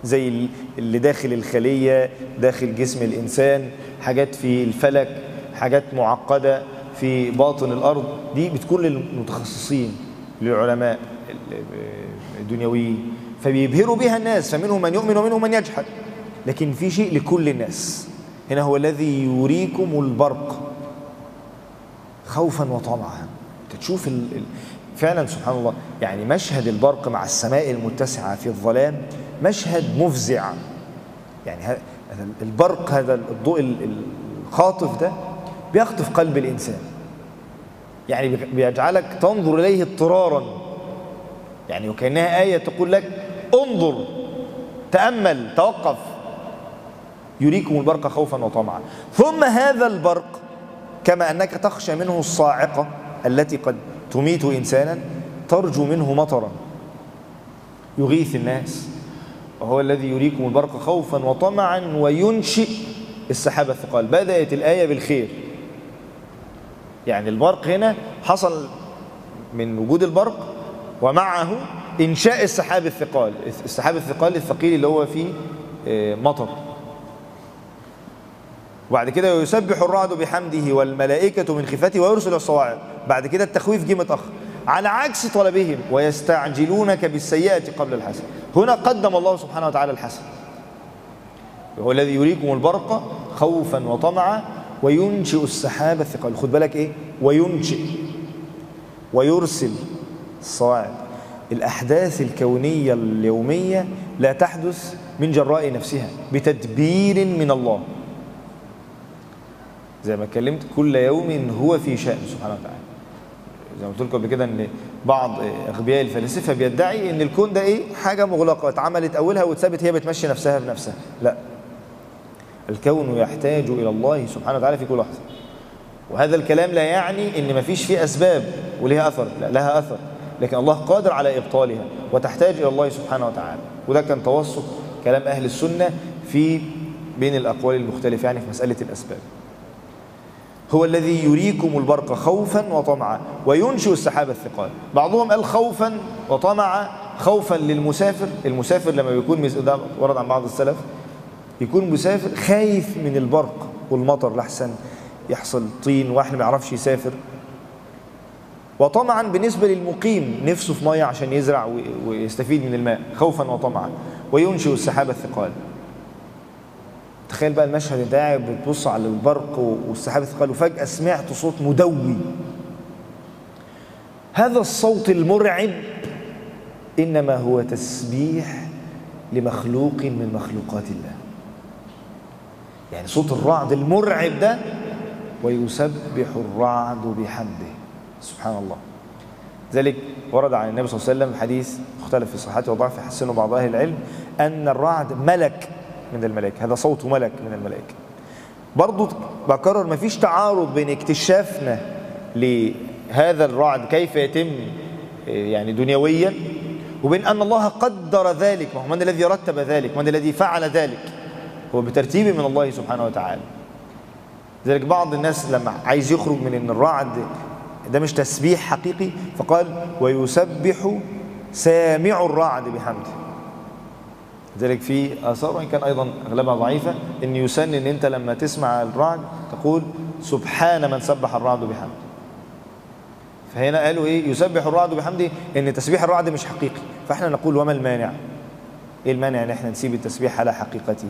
زي اللي داخل الخلية، داخل جسم الإنسان، حاجات في الفلك، حاجات معقدة في باطن الأرض، دي بتكون للمتخصصين، للعلماء الدنيويين، فبيبهروا بها الناس، فمنهم من يؤمن ومنهم من يجحد. لكن في شيء لكل الناس. هنا هو الذي يريكم البرق خوفا وطمعا. تشوف فعلا سبحان الله، يعني مشهد البرق مع السماء المتسعة في الظلام مشهد مفزع. يعني هذا البرق، هذا الضوء الخاطف ده بيخطف قلب الإنسان، يعني بيجعلك تنظر إليه اضطرارا، يعني وكأنها آية تقول لك انظر، تأمل، توقف. يريكم البرق خوفا وطمعا. ثم هذا البرق كما أنك تخشى منه الصاعقة التي قد تميت إنسانا، ترجو منه مطرا يغيث الناس. وهو الذي يريكم البرق خوفا وطمعا وينشئ السحاب الثقال. بدأت الآية بالخير، يعني البرق هنا حصل من وجود البرق ومعه إنشاء السحاب الثقال. السحاب الثقال الثقيل اللي هو فيه مطر. وبعد كده يسبح الرعد بحمده والملائكة من خفته ويرسل الصواعق. بعد كده التخويف جه متأخر على عكس طلبهم، ويستعجلونك بالسيئة قبل الحسنة. هنا قدم الله سبحانه وتعالى الحسن. هو الذي يريكم البرق خوفا وطمعا وينشئ السحاب الثقال. خد بالك ايه؟ وينشئ ويرسل الصواعق. الأحداث الكونية اليومية لا تحدث من جراء نفسها، بتدبير من الله. زي ما اتكلمت، كل يوم هو في شأن سبحانه وتعالى. زي ما قلت لكم قبل كده ان بعض اغبياء الفلاسفه بيدعي ان الكون ده ايه؟ حاجه مغلقه اتعملت اولها واتثبت، هي بتمشي نفسها بنفسها. لا، الكون يحتاج الى الله سبحانه وتعالى في كل لحظه. وهذا الكلام لا يعني ان مفيش فيه اسباب ولها اثر، لا، لها اثر، لكن الله قادر على ابطالها وتحتاج الى الله سبحانه وتعالى. وده كان توسط كلام اهل السنه في بين الاقوال المختلفه يعني في مساله الاسباب. هو الذي يريكم البرق خوفا وطمعا وينشئ السحاب الثقال. بعضهم قال خوفا وطمعا، خوفا للمسافر. المسافر لما بيكون ده ورد عن بعض السلف، يكون مسافر خايف من البرق والمطر لحسن يحصل طين واحد ما يعرفش يسافر. وطمعا بالنسبة للمقيم نفسه في مية عشان يزرع ويستفيد من الماء، خوفا وطمعا وينشئ السحاب الثقال. تخيل بقى المشهد، انت قاعد بتبص على البرق والسحاب الثقال وفجأة سمعت صوت مدوي. هذا الصوت المرعب إنما هو تسبيح لمخلوق من مخلوقات الله. يعني صوت الرعد المرعب ده، ويسبح الرعد بحمده سبحان الله. ذلك ورد عن النبي صلى الله عليه وسلم حديث مختلف في صحته وضعفه يحسنه بعض أهل العلم، أن الرعد ملك من الملائكة، هذا صوت ملك من الملائكة. برضو بكرر، ما فيش تعارض بين اكتشافنا لهذا الرعد كيف يتم يعني دنيويا، وبين أن الله قدر ذلك. من الذي رتب ذلك؟ من الذي فعل ذلك؟ هو بترتيب من الله سبحانه وتعالى. ذلك بعض الناس لما عايز يخرج من أن الرعد ده مش تسبيح حقيقي، فقال ويسبح سامع الرعد بحمده. ذلك في آثار وإن كان أيضا أغلبها ضعيفة، إن يسن إن أنت لما تسمع الرعد تقول سبحان من سبح الرعد بحمده. فهنا قالوا إيه؟ يسبح الرعد بحمده، إن تسبيح الرعد مش حقيقي. فإحنا نقول وما المانع؟ إيه المانع إن إحنا نسيب التسبيح على حقيقته؟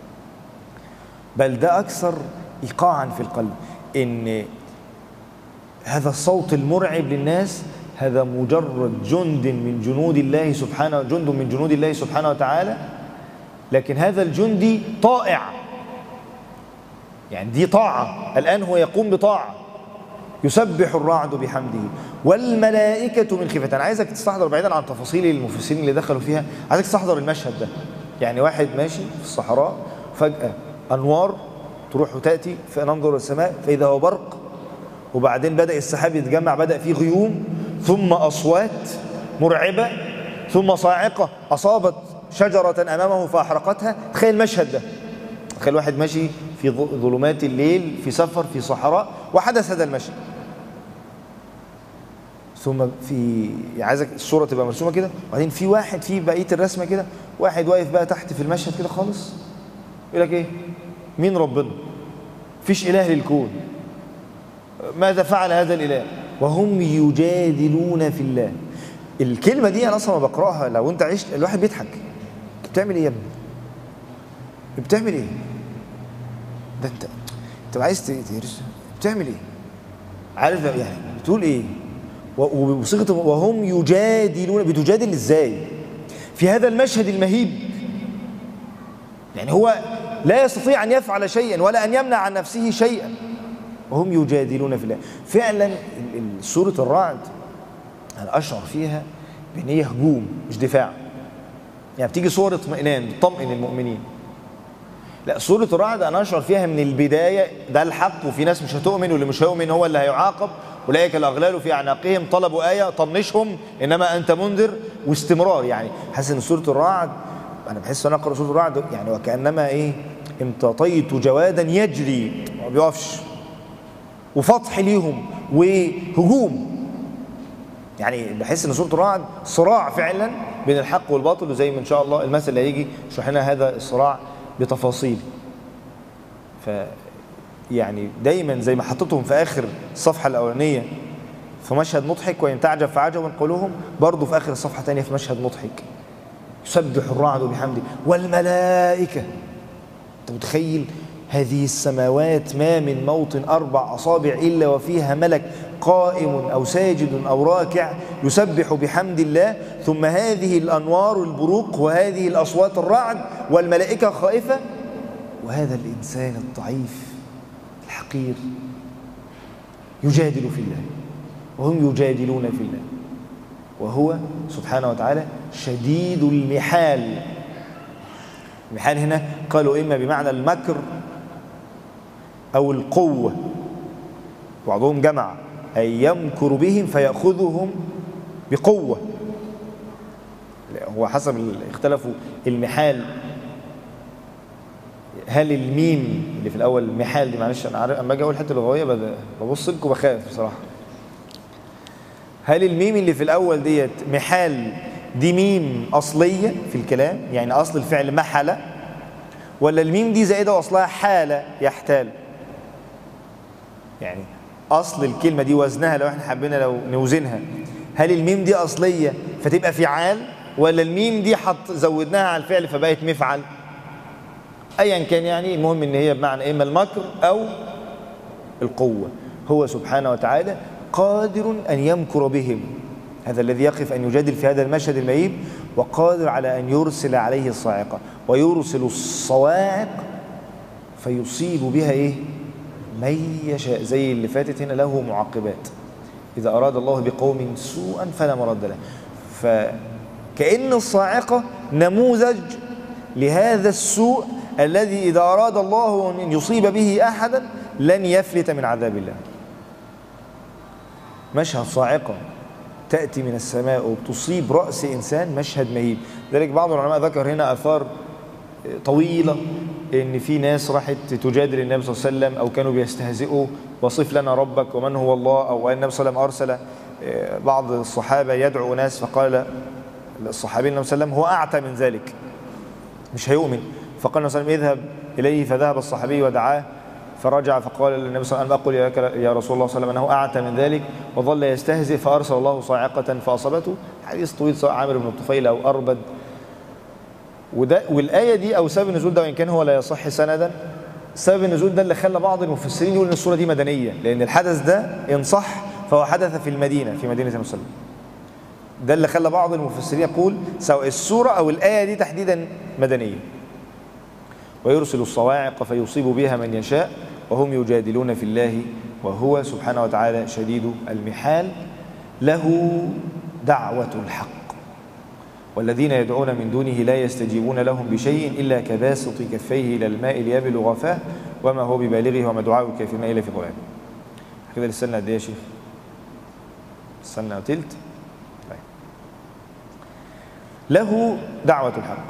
بل ده أكثر إيقاعا في القلب، إن هذا الصوت المرعب للناس هذا مجرد جند من جنود الله سبحانه، جند من جنود الله سبحانه وتعالى. لكن هذا الجندي طائع، يعني دي طاعة، الآن هو يقوم بطاعة. يسبح الرعد بحمده والملائكة من خفته. أنا عايزك تستحضر بعيدا عن تفاصيل المفسرين اللي دخلوا فيها، عايزك تستحضر المشهد ده. يعني واحد ماشي في الصحراء فجأة أنوار تروح وتأتي، فننظر السماء فإذا هو برق، وبعدين بدأ السحاب يتجمع، بدأ فيه غيوم، ثم أصوات مرعبة، ثم صاعقة أصابت شجرة أمامه فأحرقتها. تخيل المشهد ده، تخيل واحد ماشي في ظلمات الليل في سفر في صحراء وحدث هذا المشهد. ثم في عايزك الصورة تبقى مرسومة كده، وبعدين في واحد في بقية الرسمة كده، واحد واقف بقى تحت في المشهد كده خالص، يقول لك ايه؟ مين ربنا؟ فيش إله للكون، ماذا فعل هذا الإله؟ وهم يجادلون في الله. الكلمة دي أنا أصلا ما بقرأها، لو أنت عشت الواحد بيضحك. بتعمل إيه يا ابني؟ بتعمل إيه؟ ده أنت عايز ترسم، بتعمل إيه؟ عارف يعني بتقول إيه؟ وبصيغة وهم يجادلون، بتجادل إزاي؟ في هذا المشهد المهيب، يعني هو لا يستطيع أن يفعل شيئا ولا أن يمنع عن نفسه شيئا، وهم يجادلون في الله. فعلا سورة الرعد أنا أشعر فيها بأن هي هجوم مش دفاع. يعني بتيجي صورة اطمئنان تطمئن المؤمنين. لا، سورة الرعد أنا أشعر فيها من البداية ده الحق، وفي ناس مش هتؤمن، واللي مش هيؤمن هو اللي هيعاقب. أولئك الأغلال في أعناقهم، طلبوا آية طنشهم إنما أنت منذر، واستمرار. يعني حاسس إن سورة الرعد، أنا بحس أنا أقرأ سورة الرعد يعني وكأنما إيه، امتطيت جوادا يجري ما بيقفش، وفتح ليهم وهجوم. يعني بحس ان سوره الرعد صراع فعلا بين الحق والباطل، وزي ما ان شاء الله المثل اللي هيجي يشرح لنا هذا الصراع بتفاصيل. ف يعني دايما زي ما حطيتهم في اخر الصفحه الاولانيه في مشهد مضحك، وان تعجب فعجب قولهم، برضه في اخر الصفحه الثانيه في مشهد مضحك، يسبح الرعد بحمده والملائكه. انت متخيل هذه السماوات ما من موطن 4 أصابع إلا وفيها ملك قائم أو ساجد أو راكع يسبح بحمد الله، ثم هذه الأنوار البروق وهذه الأصوات الرعد والملائكة خائفة، وهذا الإنسان الضعيف الحقير يجادل في الله، وهم يجادلون في الله، وهو سبحانه وتعالى شديد المحال. المحال هنا قالوا إما بمعنى المكر أو القوة، بعضهم جمع أي يمكر بهم فيأخذهم بقوة. هو حسب اختلفوا المحال، هل الميم اللي في الأول المحال دي، معلش أنا عارف أما أجي أقول حتة لغوية ببص لكم بخاف بصراحة، هل الميم اللي في الأول ديت محال دي ميم أصلية في الكلام يعني أصل الفعل محل، ولا الميم دي زائدة وأصلها حالة يحتال؟ يعني أصل الكلمة دي وزنها لو احنا حبينا لو نوزنها، هل الميم دي أصلية فتبقى فعال، ولا الميم دي زودناها على الفعل فبقت مفعل؟ أيا كان يعني المهم إن هي بمعنى إما المكر أو القوة. هو سبحانه وتعالى قادر أن يمكر بهم، هذا الذي يقف أن يجادل في هذا المشهد المهيب، وقادر على أن يرسل عليه الصاعقة، ويرسل الصواعق فيصيب بها إيه؟ من يشاء، زي اللي فاتت هنا، له معقبات إذا أراد الله بقوم سوءا فلا مرد له. فكأن الصاعقة نموذج لهذا السوء الذي إذا أراد الله أن يصيب به أحدا لن يفلت من عذاب الله. مشهد صاعقة تأتي من السماء وتصيب رأس إنسان، مشهد مهيب. لذلك بعض العلماء ذكر هنا آثار طويلة إن في ناس راحت تجادل النبي صلى الله عليه وسلم، أو كانوا بيستهزئوا وصف لنا ربك ومن هو الله، أو أن النبي صلى الله عليه وسلم أرسل بعض الصحابة يدعو ناس، فقال الصحابي النبي صلى الله عليه وسلم هو أعتى من ذلك مش هيؤمن، فقال النبي صلى الله عليه وسلم اذهب إليه، فذهب الصحابي ودعاه، فرجع فقال للنبي صلى الله عليه وسلم أقول يا رسول الله صلى الله عليه وسلم أنه أعتى من ذلك، وظل يستهزئ فأرسل الله صاعقة فأصابته. حديث طويل سواء عامر بن الطفيل أو أربد. والآية دي أو سبب النزول ده وإن كان هو لا يصح سندا، سبب النزول ده اللي خلى بعض المفسرين يقول إن السورة دي مدنية، لأن الحدث ده إن صح فهو حدث في المدينة، في مدينة النبي صلى الله عليه وسلم. ده اللي خلى بعض المفسرين يقول سواء السورة أو الآية دي تحديدا مدنية. ويرسل الصواعق فيصيب بها من يشاء وهم يجادلون في الله وهو سبحانه وتعالى شديد المحال. له دعوة الحق، والذين يدعون من دونه لا يستجيبون لهم بشيء إلا كباسط كفيه إلى الماء ليبلغ فاه وما هو ببالغه وما دعاء الكافرين إلا في ضلال. كده لسنا قد ايه يا شيخ؟ لسنا تلت. طيب. له دعوة الحق.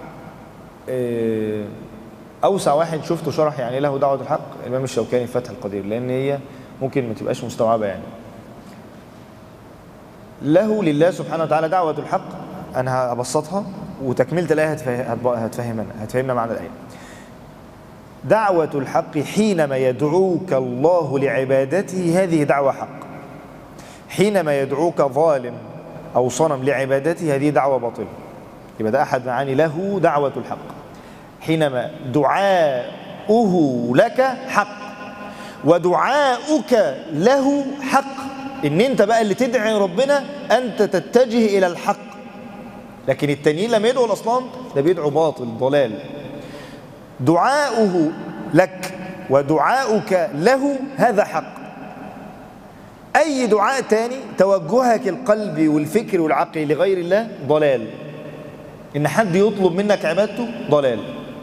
أوسع واحد شفته شرح يعني له دعوة الحق الإمام الشوكاني في فتح القدير، لأن هي ممكن ما تبقاش مستوعبة يعني. له لله سبحانه وتعالى دعوة الحق. أنا هبسطها وتكملة الآية هتفهمنا معنى الآية. دعوة الحق حينما يدعوك الله لعبادته هذه دعوة حق. حينما يدعوك ظالم أو صنم لعبادته هذه دعوة باطلة. يبقى ده أحد معاني له دعوة الحق. حينما دعاؤه لك حق ودعاؤك له حق، إن أنت بقى اللي تدعي ربنا أنت تتجه إلى الحق. لكن التانيين لما يدعوا الأصنام ده بيدعوا باطل ضلال. دعاؤه لك ودعاؤك له هذا حق. أي دعاء تاني توجهك القلبي والفكر والعقل لغير الله ضلال. إن حد يطلب منك عبادته ضلال.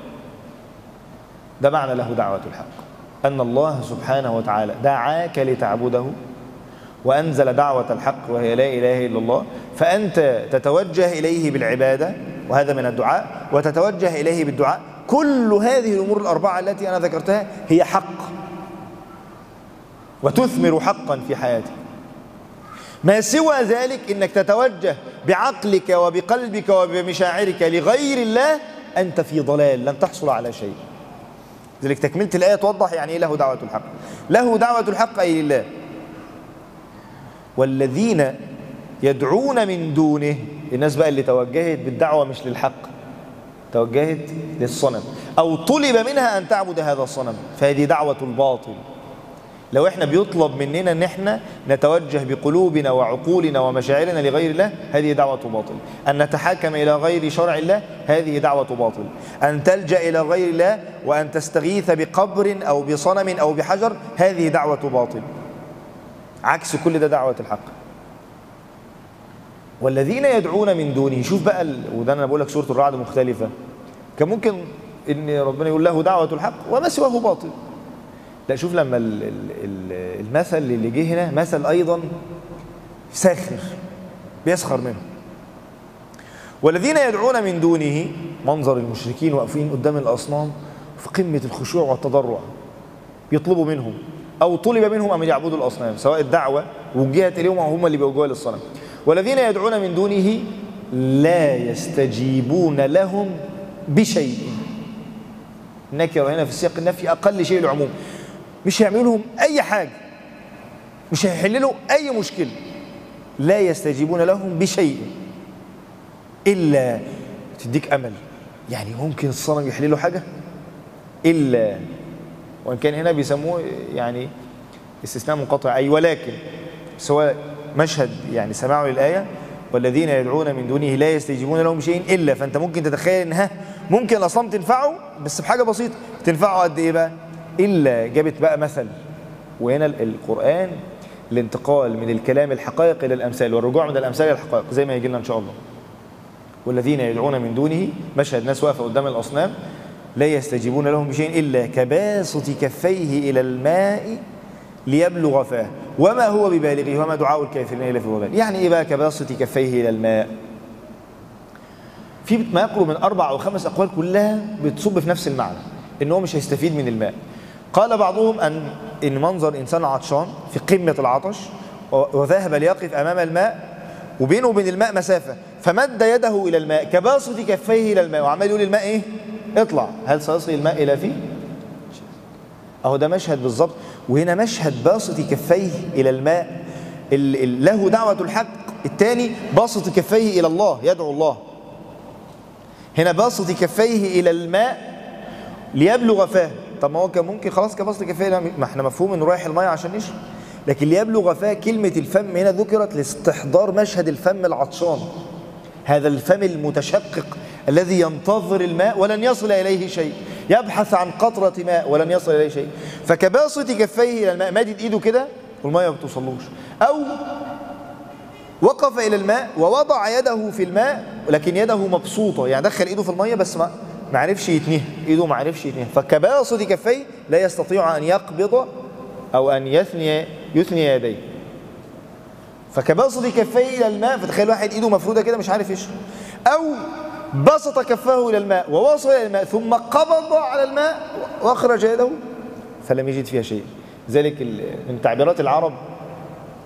ده معنى له دعوة الحق، أن الله سبحانه وتعالى دعاك لتعبده وأنزل دعوة الحق وهي لا إله إلا الله، فأنت تتوجه إليه بالعبادة وهذا من الدعاء، وتتوجه إليه بالدعاء. كل هذه الأمور الأربعة التي أنا ذكرتها هي حق وتثمر حقا في حياتك. ما سوى ذلك إنك تتوجه بعقلك وبقلبك وبمشاعرك لغير الله أنت في ضلال، لن تحصل على شيء. لذلك تكملة الآية توضح يعني إيه له دعوة الحق. له دعوة الحق أي لله. والذين يدعون من دونه، الناس بقى اللي توجهت بالدعوة مش للحق، توجهت للصنم أو طلب منها أن تعبد هذا الصنم، فهذه دعوة الباطل. لو احنا بيطلب مننا ان احنا نتوجه بقلوبنا وعقولنا ومشاعرنا لغير الله هذه دعوة باطل. أن نتحاكم إلى غير شرع الله هذه دعوة باطل. أن تلجأ إلى غير الله وأن تستغيث بقبر أو بصنم أو بحجر هذه دعوة باطل. عكس كل ده دعوة الحق. والذين يدعون من دونه، شوف بقى وده أنا بقول لك سورة الرعد مختلفة. كان ممكن إن ربنا يقول له دعوة الحق وما سواه باطل. لا، شوف لما المثل اللي جه هنا مثل أيضا ساخر بيسخر منه. والذين يدعون من دونه، منظر المشركين واقفين قدام الأصنام في قمة الخشوع والتضرع، بيطلبوا منهم أو طلب منهم أن يعبدوا الأصنام، سواء الدعوة وجهت إليهم أو هم اللي بيوجهوا للصنم. والذين يدعون من دونه لا يستجيبون لهم بشيء. نكرة هنا في سياق النفي أقل شيء العموم، مش هيعملوا لهم أي حاجة، مش هيحللوا أي مشكلة. لا يستجيبون لهم بشيء إلا تديك أمل، يعني ممكن الصنم يحللوا حاجة إلا، وإن كان هنا بيسموه يعني استثناء منقطع، أي ولكن، سواء مشهد يعني سماعه للآية والذين يدعون من دونه لا يستجيبون لهم بشيء إلا، فأنت ممكن تتخيل إنها ممكن الأصنام تنفعه بس بحاجة بسيطة. تنفعه قد إيه بقى؟ إلا جابت بقى مثل. وهنا القرآن الانتقال من الكلام الحقائق إلى الأمثال والرجوع من الأمثال إلى الحقائق زي ما يجي لنا إن شاء الله. والذين يدعون من دونه، مشهد ناس واقفة قدام الأصنام لا يستجيبون لهم بشيء إلا كباسط كفيه إلى الماء ليبلغ فاه وما هو ببالغه وما دعاء الكافرين إلا في ضلال. يعني إيه بقى كباسط كفيه إلى الماء؟ في ما يقرب من 4 أو 5 أقوال كلها بتصب في نفس المعنى، إن هو مش هيستفيد من الماء. قال بعضهم إن منظر إنسان عطشان في قمة العطش وذهب ليقف أمام الماء وبينه وبين الماء مسافة، فمد يده إلى الماء كباسط كفيه إلى الماء وعمال يقول الماء إيه؟ اطلع. هل سيصل الماء إلى فيه؟ أهو ده مشهد بالضبط. وهنا مشهد باسط كفيه إلى الماء، له دعوة الحق. الثاني باسط كفيه إلى الله، يدعو الله. هنا باسط كفيه إلى الماء ليبلغ فاه. طب ما هو كان ممكن خلاص كباسط كفيه، ما احنا مفهوم انه رايح الماء عشان يشرب، لكن ليبلغ فاه كلمة الفم هنا ذكرت لاستحضار مشهد الفم العطشان، هذا الفم المتشقق الذي ينتظر الماء ولن يصل إليه شيء، يبحث عن قطرة ماء ولن يصل إليه شيء. فكباسط كفيه إلى الماء، مادد إيده كده والماء ما بتوصلوش، أو وقف إلى الماء ووضع يده في الماء لكن يده مبسوطة، يعني دخل إيده في المية بس ما عرفش يتنيه، إيده ما عرفش يتنيه. فكباسط كفيه لا يستطيع أن يقبض أو أن يثني يديه. فكباسط كفيه إلى الماء، فتخيل واحد إيده مفرودة كده مش عارف يشرب. أو بسط كفاه إلى الماء ووصل إلى الماء ثم قبض على الماء وأخرج يده فلم يجد فيها شيء. ذلك من تعبيرات العرب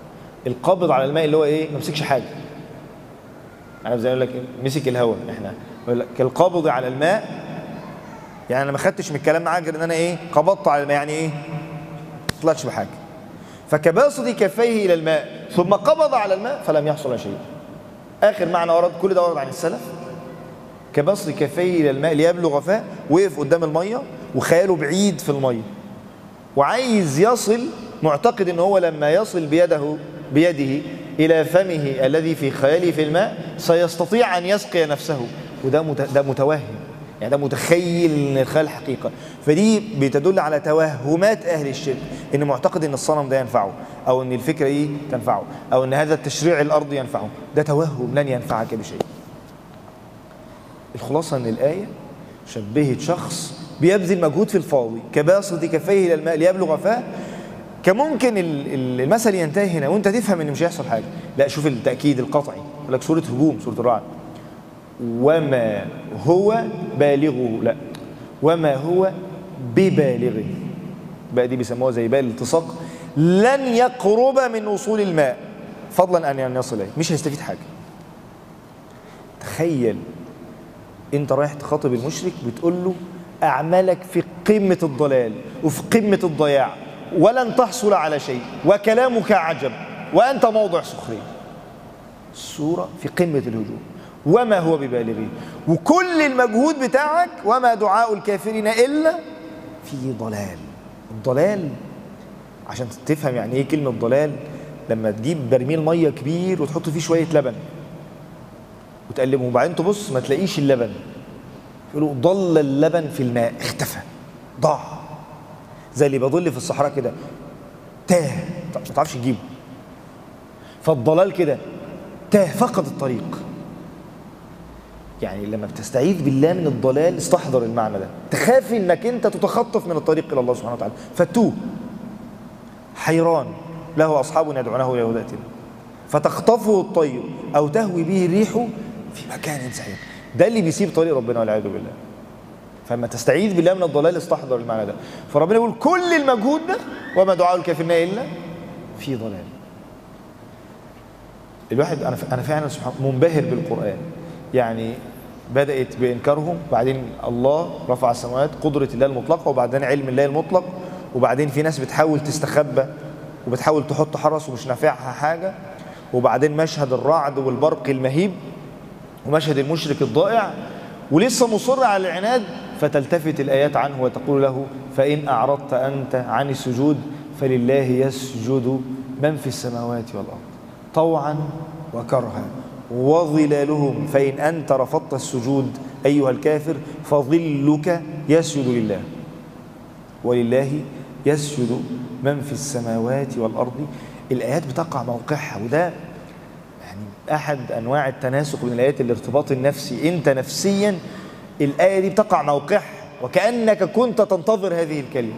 القابض على الماء اللي هو ايه؟ ما مسكش حاجه. انا زي اقول لك مسك الهواء، احنا بقول لك القابض على الماء يعني انا ما خدتش من الكلام معاك غير ان انا ايه؟ قبضت على الماء، يعني ايه؟ ما طلعتش بحاجه. فكباسط كفيه الى الماء ثم قبض على الماء فلم يحصل شيء. اخر معنى ورد، كل ده ورد عن السلف. كباسط كفيه الى الماء ليبلغ فاه، وقف قدام الميه وخياله بعيد في الميه وعايز يصل، معتقد ان هو لما يصل بيده الى فمه الذي في خياله في الماء سيستطيع ان يسقي نفسه. وده ده متوهم، يعني ده متخيل ان الخيال حقيقه. فدي بتدل على توهمات اهل الشرك، ان معتقد ان الصنم ده ينفعه، او ان الفكره دي تنفعه، او ان هذا التشريع الارضي ينفعه. ده توهم لن ينفعك بشيء. الخلاصه ان الايه شبهت شخص بيبذل مجهود في الفاضي كباسط كفيه الى الماء ليبلغ فاه. كان ممكن المثل ينتهي هنا وانت تفهم ان مش هيحصل حاجه. لا، شوف التاكيد القطعي. يقول لك سوره هجوم، سوره الرعد، وما هو بالغه، لا وما هو ببالغه. بقى دي بيسموها زي باء الالتصاق، لن يقرب من وصول الماء فضلا ان يصل اليه، مش هيستفيد حاجه. تخيل انت رايح تخاطب المشرك بتقول له اعمالك في قمه الضلال وفي قمه الضياع ولن تحصل على شيء وكلامك عجب وانت موضع سخريه. السوره في قمه الهجوم. وما هو ببالغه، وكل المجهود بتاعك وما دعاء الكافرين الا في ضلال. الضلال عشان تفهم يعني ايه كلمه ضلال، لما تجيب برميل ميه كبير وتحط فيه شويه لبن وتقلبه وبعدين تبص ما تلاقيش اللبن، يقولوا ضل اللبن في الماء، اختفى، ضاع. زي اللي بيضل في الصحراء كده، تاه، ما تعرفش تجيبه. فالضلال كده تاه، فقد الطريق. يعني لما بتستعيذ بالله من الضلال استحضر المعنى ده، تخاف انك انت تتخطف من الطريق الى الله سبحانه وتعالى، فتوه حيران له اصحاب يدعونه الى هدى فتخطفه الطير او تهوي به الريح في مكان سحيق. ده اللي بيسيب طريق ربنا والعياذ بالله. فلما تستعيذ بالله من الضلال استحضر المعنى ده. فربنا يقول كل المجهود ده وما دعاء الكافرين الا في ضلال. الواحد انا فعلا سبحان منبهر بالقران. يعني بدات بانكارهم، بعدين الله رفع السماوات، قدره الله المطلقه، وبعدين علم الله المطلق، وبعدين في ناس بتحاول تستخبى وبتحاول تحط حرس ومش نافعها حاجه، وبعدين مشهد الرعد والبرق المهيب، ومشهد المشرك الضائع، ولسه مصر على العناد. فتلتفت الآيات عنه وتقول له فإن أعرضت أنت عن السجود فلله يسجد من في السماوات والأرض طوعا وكرها وظلالهم فإن أنت رفضت السجود أيها الكافر فظلك يسجد لله ولله يسجد من في السماوات والأرض. الآيات بتقع موقعها، وده يعني أحد أنواع التناسق من الآيات، الارتباط النفسي. أنت نفسيا الآية دي بتقع موقعها وكأنك كنت تنتظر هذه الكلمة.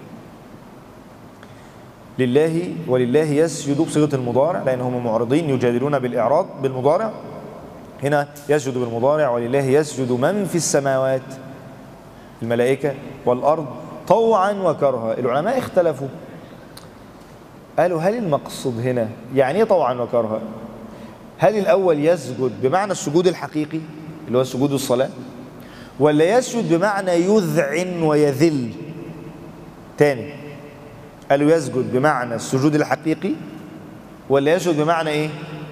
لله ولله يسجد بصيغة المضارع لأنهم معرضين يجادلون بالإعراض بالمضارع. هنا يسجد بالمضارع ولله يسجد من في السماوات الملائكة والأرض طوعا وكرها. العلماء اختلفوا، قالوا هل المقصود هنا يعني ايه طوعا وكرها؟ هل الأول يسجد بمعنى السجود الحقيقي اللي هو سجود الصلاة، ولا يسجد بمعنى يذعن ويذل؟ تاني قالوا يسجد بمعنى السجود الحقيقي، ولا يسجد بمعنى ايه؟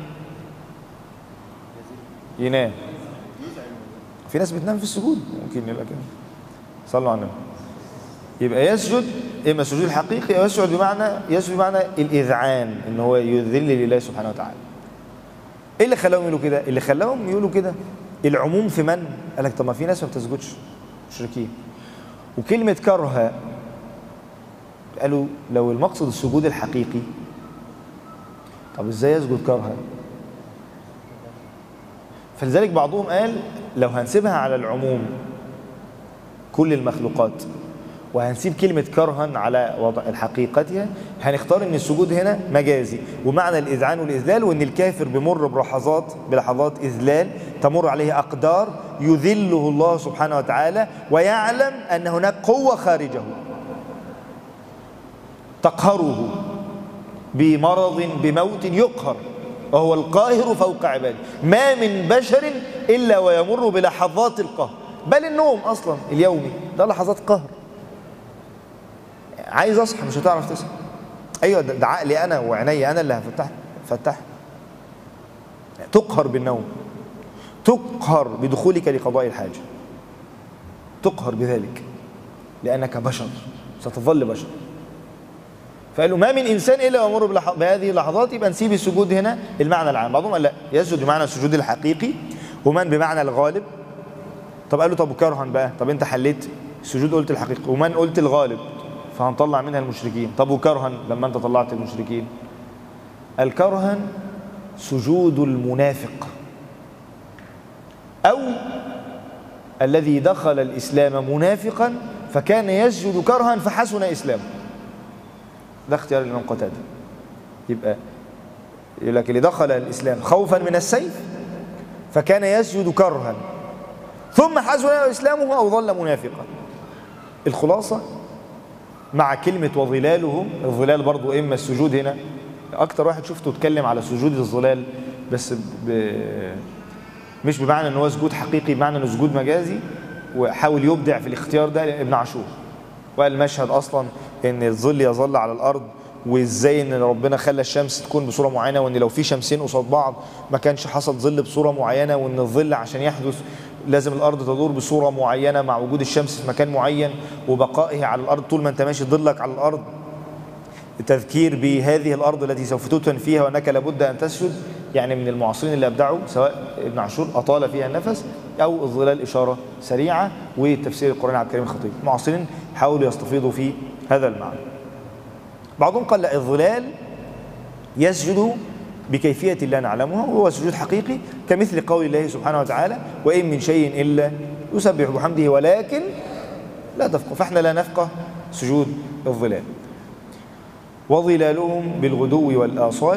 ينام. في ناس بتنام في السجود، ممكن يبقى كده. صلوا على النبي. يبقى يسجد اما السجود الحقيقي او يسجد بمعنى الاذعان، ان هو يذل لله سبحانه وتعالى. ايه اللي خلاهم يقولوا كده؟ اللي خلاهم يقولوا كده العموم في من قال لك طب ما في ناس ما بتسجدش مشركين، وكلمه كرها قالوا لو المقصد السجود الحقيقي طب ازاي يسجد كرها؟ فلذلك بعضهم قال لو هنسيبها على العموم كل المخلوقات وهنسيب كلمة كرها على وضع حقيقتها، هنختار ان السجود هنا مجازي ومعنى الإذعان والإذلال، وان الكافر بمر بلحظات إذلال تمر عليه أقدار يذله الله سبحانه وتعالى، ويعلم أن هناك قوة خارجه تقهره بمرض بموت يقهر، وهو القاهر فوق عباده. ما من بشر إلا ويمر بلحظات القهر، بل النوم أصلا اليومي ده لحظات قهر. عايز أصحى مش هتعرف تصحى. أيوة ده عقلي أنا وعيني أنا اللي هفتح. تقهر بالنوم، تقهر بدخولك لقضاء الحاجة، تقهر بذلك لأنك بشر، ستظل بشر. فقالوا ما من إنسان إلا يمر بهذه اللحظات. يبقى نسيب السجود هنا المعنى العام. بعضهم قال لا، يسجد بمعنى السجود الحقيقي، ومن بمعنى الغالب. طب قالوا طب وكرها بقى؟ طب أنت حليت السجود قلت الحقيقي، ومن قلت الغالب، فهنطلع منها المشركين. طب وكرها لما أنت طلعت المشركين؟ الكرها سجود المنافق، أو الذي دخل الإسلام منافقا فكان يسجد كرها فحسن إسلامه. ده اختيار الإمام قتادة. يبقى يقول لك اللي دخل الإسلام خوفا من السيف فكان يسجد كرها ثم حسن إسلامه أو ظل منافقا. الخلاصة مع كلمة وظلاله، الظلال برضو إما السجود هنا، أكتر واحد شفته اتكلم على سجود الظلال بس مش بمعنى أنه سجود حقيقي، بمعنى أنه سجود مجازي، وحاول يبدع في الاختيار ده ابن عاشور. وقال المشهد أصلا أن الظل يظل على الأرض، وإزاي أن ربنا خلى الشمس تكون بصورة معينة، وأن لو في شمسين قصاد بعض ما كانش حصل ظل بصورة معينة، وأن الظل عشان يحدث لازم الأرض تدور بصورة معينة مع وجود الشمس في مكان معين وبقائها على الأرض طول ما أنت ماشي ظلك على الأرض. التذكير بهذه الأرض التي سوف تدفن فيها وأنك لابد أن تسجد. يعني من المعاصرين اللي أبدعوا سواء ابن عاشور أطال فيها النفس، أو الظلال إشارة سريعة، والتفسير القرآني عبد الكريم الخطيب. المعاصرين حاولوا يستفيضوا في هذا المعنى. بعضهم قال لا، الظلال يسجد بكيفية لا نعلمها، وهو سجود حقيقي كمثل قول الله سبحانه وتعالى وإن من شيء إلا يسبح بحمده ولكن لا تفقه. فإحنا لا نفقه سجود الظلال. وظلالهم بالغدو والآصال.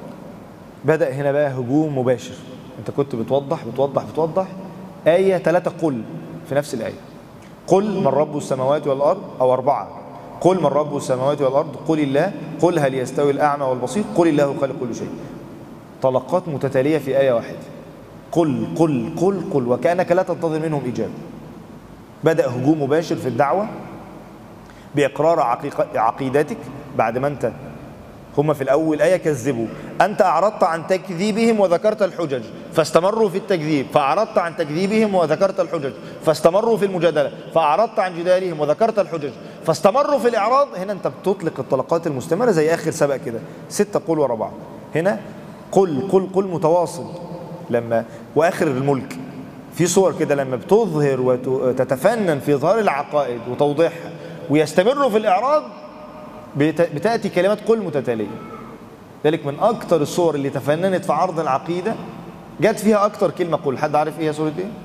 بدأ هنا بقى هجوم مباشر. أنت كنت بتوضح آية 3 قل في نفس الآية. قل من رب السماوات والأرض، أو 4. قل من رب السماوات والأرض، قل الله، قل هل يستوي الأعمى والبصير، قل الله خالق كل شيء. طلقات متتالية في آية واحدة. قل قل قل قل، وكأنك لا تنتظر منهم إجابة. بدأ هجوم مباشر في الدعوة بإقرار عقيدتك بعد ما أنت هم في الأول آية كذبوا، أنت أعرضت عن تكذيبهم وذكرت الحجج فاستمروا في التكذيب، فأعرضت عن تكذيبهم وذكرت الحجج فاستمروا في المجادلة، فأعرضت عن جدالهم وذكرت الحجج فاستمروا في الإعراض. هنا أنت بتطلق الطلقات المستمرة زي آخر سبق كده 6 قل ورا بعض. هنا قل قل قل متواصل. لما وآخر الملك في صور كده لما بتظهر وتتفنن في إظهار العقائد وتوضيحها ويستمروا في الإعراض بتأتي كلمات قل متتالية. ذلك من أكتر الصور اللي تفننت في عرض العقيدة جت فيها أكتر كلمة قل. حد عارف إيه سورة إيه؟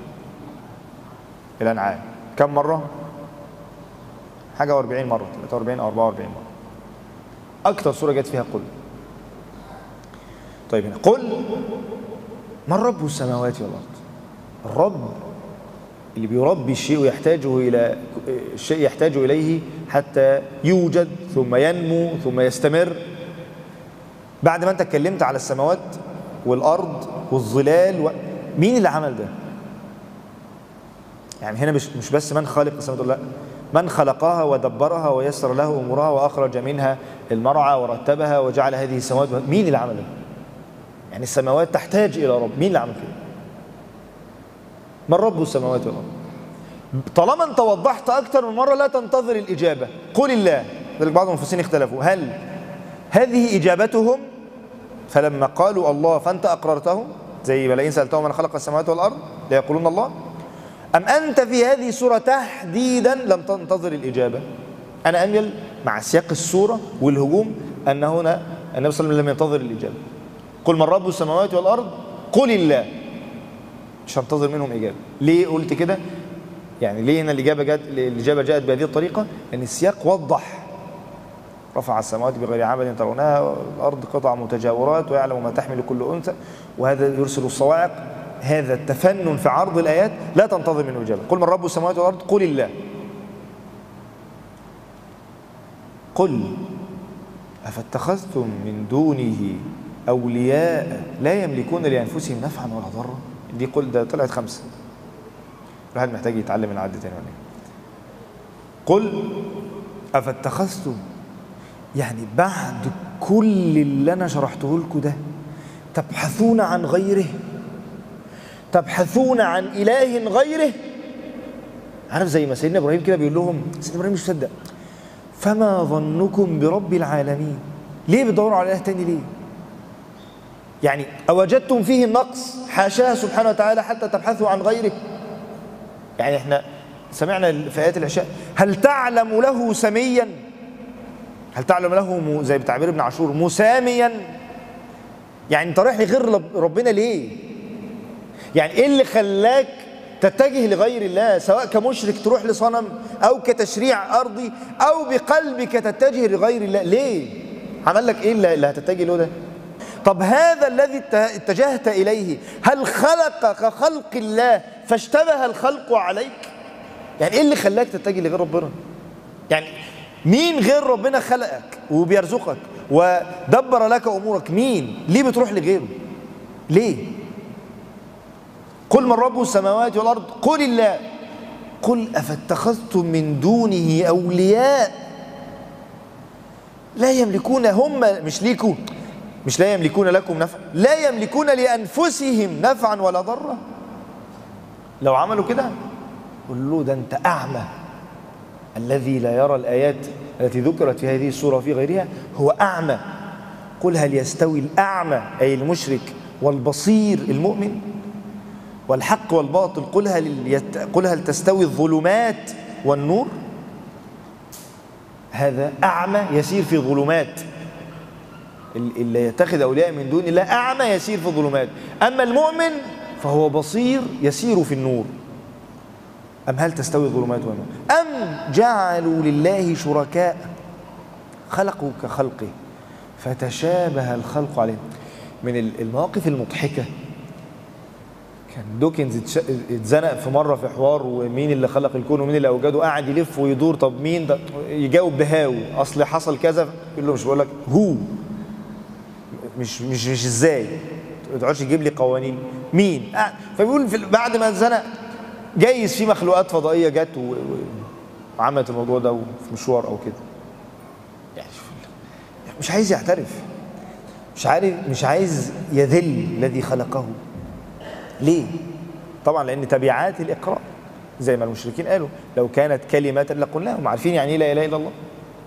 الأنعام. كم مرة؟ حاجة 40 مرة، 43 أو 44 مرة. أكتر سورة جت فيها قل. طيب هنا قل من رب السماوات والأرض. الرب اللي بيربي الشيء ويحتاجه إلى الشيء يحتاج إليه حتى يوجد ثم ينمو ثم يستمر. بعد ما أنت اتكلمت على السماوات والأرض والظلال مين اللي عمل ده؟ يعني هنا مش بس من خالق السماوات، لا، من خلقها ودبرها ويسر له أمورها وأخرج منها المرعى ورتبها وجعل هذه السماوات. مين اللي عمل ده؟ يعني السماوات تحتاج إلى رب. مين اللي عمل كده؟ من رب السماوات والأرض. طالما انت وضحت أكثر من مرة لا تنتظر الإجابة. قل الله. ذلك بعض المفسرين اختلفوا هل هذه إجابتهم فلما قالوا الله فأنت أقررتهم زي بلئن سألتهم من خلق السماوات والأرض ليقولون الله، أم أنت في هذه السورة تحديدا لم تنتظر الإجابة؟ أنا أميل مع سياق السورة والهجوم أن هنا النبي صلى الله عليه وسلم لم ينتظر الإجابة. قل من رب السماوات والأرض قل الله، مش هنتظر منهم إجابة. ليه قلت كده؟ يعني ليه هنا الإجابة جاءت بهذه الطريقة؟ لأن السياق وضح رفع السماوات بغير عمد ترونها والأرض قطع متجاورات ويعلم ما تحمل كل أنثى وهذا يرسل الصواعق. هذا التفنن في عرض الآيات لا تنتظر منه إجابة. قل من رب السماوات والأرض قل الله. قل أفاتخذتم من دونه أولياء لا يملكون لأنفسهم نفعا ولا ضرا. دي قل ده طلعت 5. الواحد محتاج يتعلم العد تاني ولا ايه؟ قل أفاتخذتم، يعني بعد كل اللي أنا شرحته لكم ده تبحثون عن غيره، تبحثون عن إله غيره. عارف زي ما سيدنا إبراهيم كده بيقول لهم، سيدنا إبراهيم مش مصدق، فما ظنكم برب العالمين؟ ليه بتدوروا على إله تاني ليه؟ يعني أوجدتم فيه النقص؟ حاشاه سبحانه وتعالى حتى تبحثوا عن غيره. يعني احنا سمعنا في آيات العشاء هل تعلم له سميا، هل تعلم له زي بتعبير ابن عاشور مساميا، يعني انت رايح لغير ربنا ليه؟ يعني ايه اللي خلاك تتجه لغير الله، سواء كمشرك تروح لصنم او كتشريع ارضي او بقلبك تتجه لغير الله؟ ليه؟ عمل لك ايه اللي هتتجه له ده؟ طب هذا الذي اتجهت اليه هل خلقك خلق الله فاشتبه الخلق عليك؟ يعني ايه اللي خلاك تتجه لغير ربنا؟ يعني مين غير ربنا خلقك وبيرزقك ودبر لك امورك؟ مين؟ ليه بتروح لغيره؟ ليه؟ قل من رب السماوات والارض قل الله. قل افاتخذتم من دونه اولياء لا يملكون، هم مش ليكوا، مش لا يملكون لكم نفعا، لا يملكون لانفسهم نفعا ولا ضرا. لو عملوا كده قل له ده انت اعمى. الذي لا يرى الآيات التي ذكرت في هذه السورة وفي غيرها هو أعمى. قل هل يستوي الأعمى أي المشرك والبصير المؤمن، والحق والباطل؟ قل هل تستوي الظلمات والنور؟ هذا أعمى يسير في ظلمات، اللي يتخذ أولياء من دون الله أعمى يسير في الظلمات، أما المؤمن فهو بصير يسير في النور. أم هل تستوي الظلمات والنور أم جعلوا لله شركاء خلقوا كخلقه فتشابه الخلق عليهم. من المواقف المضحكة كان دوكنز اتزنق في مرة في حوار، ومين اللي خلق الكون ومين اللي أوجده، قاعد يلف ويدور، طب مين ده؟ يجاوب بهاو، أصل حصل كذا. يقول له مش بقول لك هو، مش ازاي، ما تقعدش تجيب لي قوانين، مين؟ فبيقول بعد ما اتزنق جايز في مخلوقات فضائية جت وعملت الموضوع ده في مشوار أو كده. يعني مش عايز يعترف، مش عايز يذل الذي خلقه. ليه؟ طبعا لأن تبعات الإقرار زي ما المشركين قالوا لو كانت كلمة لقلناها، هم عارفين يعني لا إله إلا الله.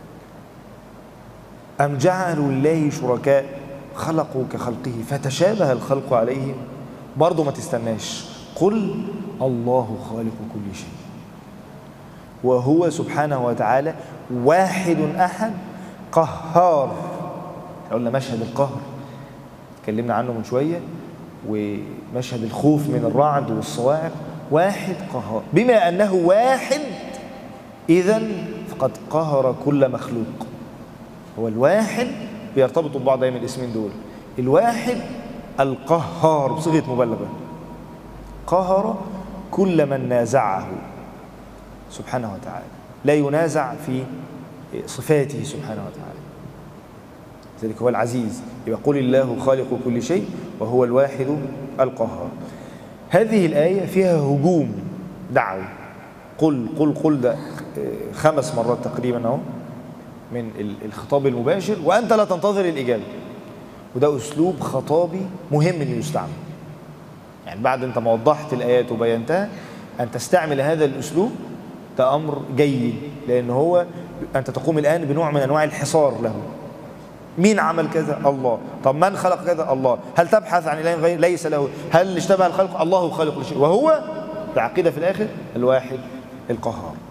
أم جعلوا لله شركاء خلقوا كخلقه فتشابه الخلق عليهم. برضو ما تستناش، قل الله خالق كل شيء وهو سبحانه وتعالى واحد أحد قهار. قلنا مشهد القهر اتكلمنا عنه من شوية، ومشهد الخوف من الرعد والصواعق. واحد قهار، بما أنه واحد إذن فقد قهر كل مخلوق. هو الواحد بيرتبطوا ببعض دايما الاسمين دول، الواحد القهار بصيغة مبالغة، قهر كل من نازعه سبحانه وتعالى، لا ينازع في صفاته سبحانه وتعالى. ذلك هو العزيز. يبقى قل الله خالق كل شيء وهو الواحد القهار. هذه الآية فيها هجوم دعوي، قل ده 5 مرات تقريبا اهو من الخطاب المباشر، وأنت لا تنتظر الإجابة. وده أسلوب خطابي مهم أن يستعمل. يعني بعد أنت ما وضحت الآيات وبينتها أن تستعمل هذا الأسلوب، ده أمر جيد، لأن هو أنت تقوم الآن بنوع من أنواع الحصار له. مين عمل كذا؟ الله. طب من خلق كذا؟ الله. هل تبحث عن إله غير؟ ليس له. هل اشتبه الخلق؟ الله خالق كل شيء، وهو العقيدة في الآخر الواحد القهار.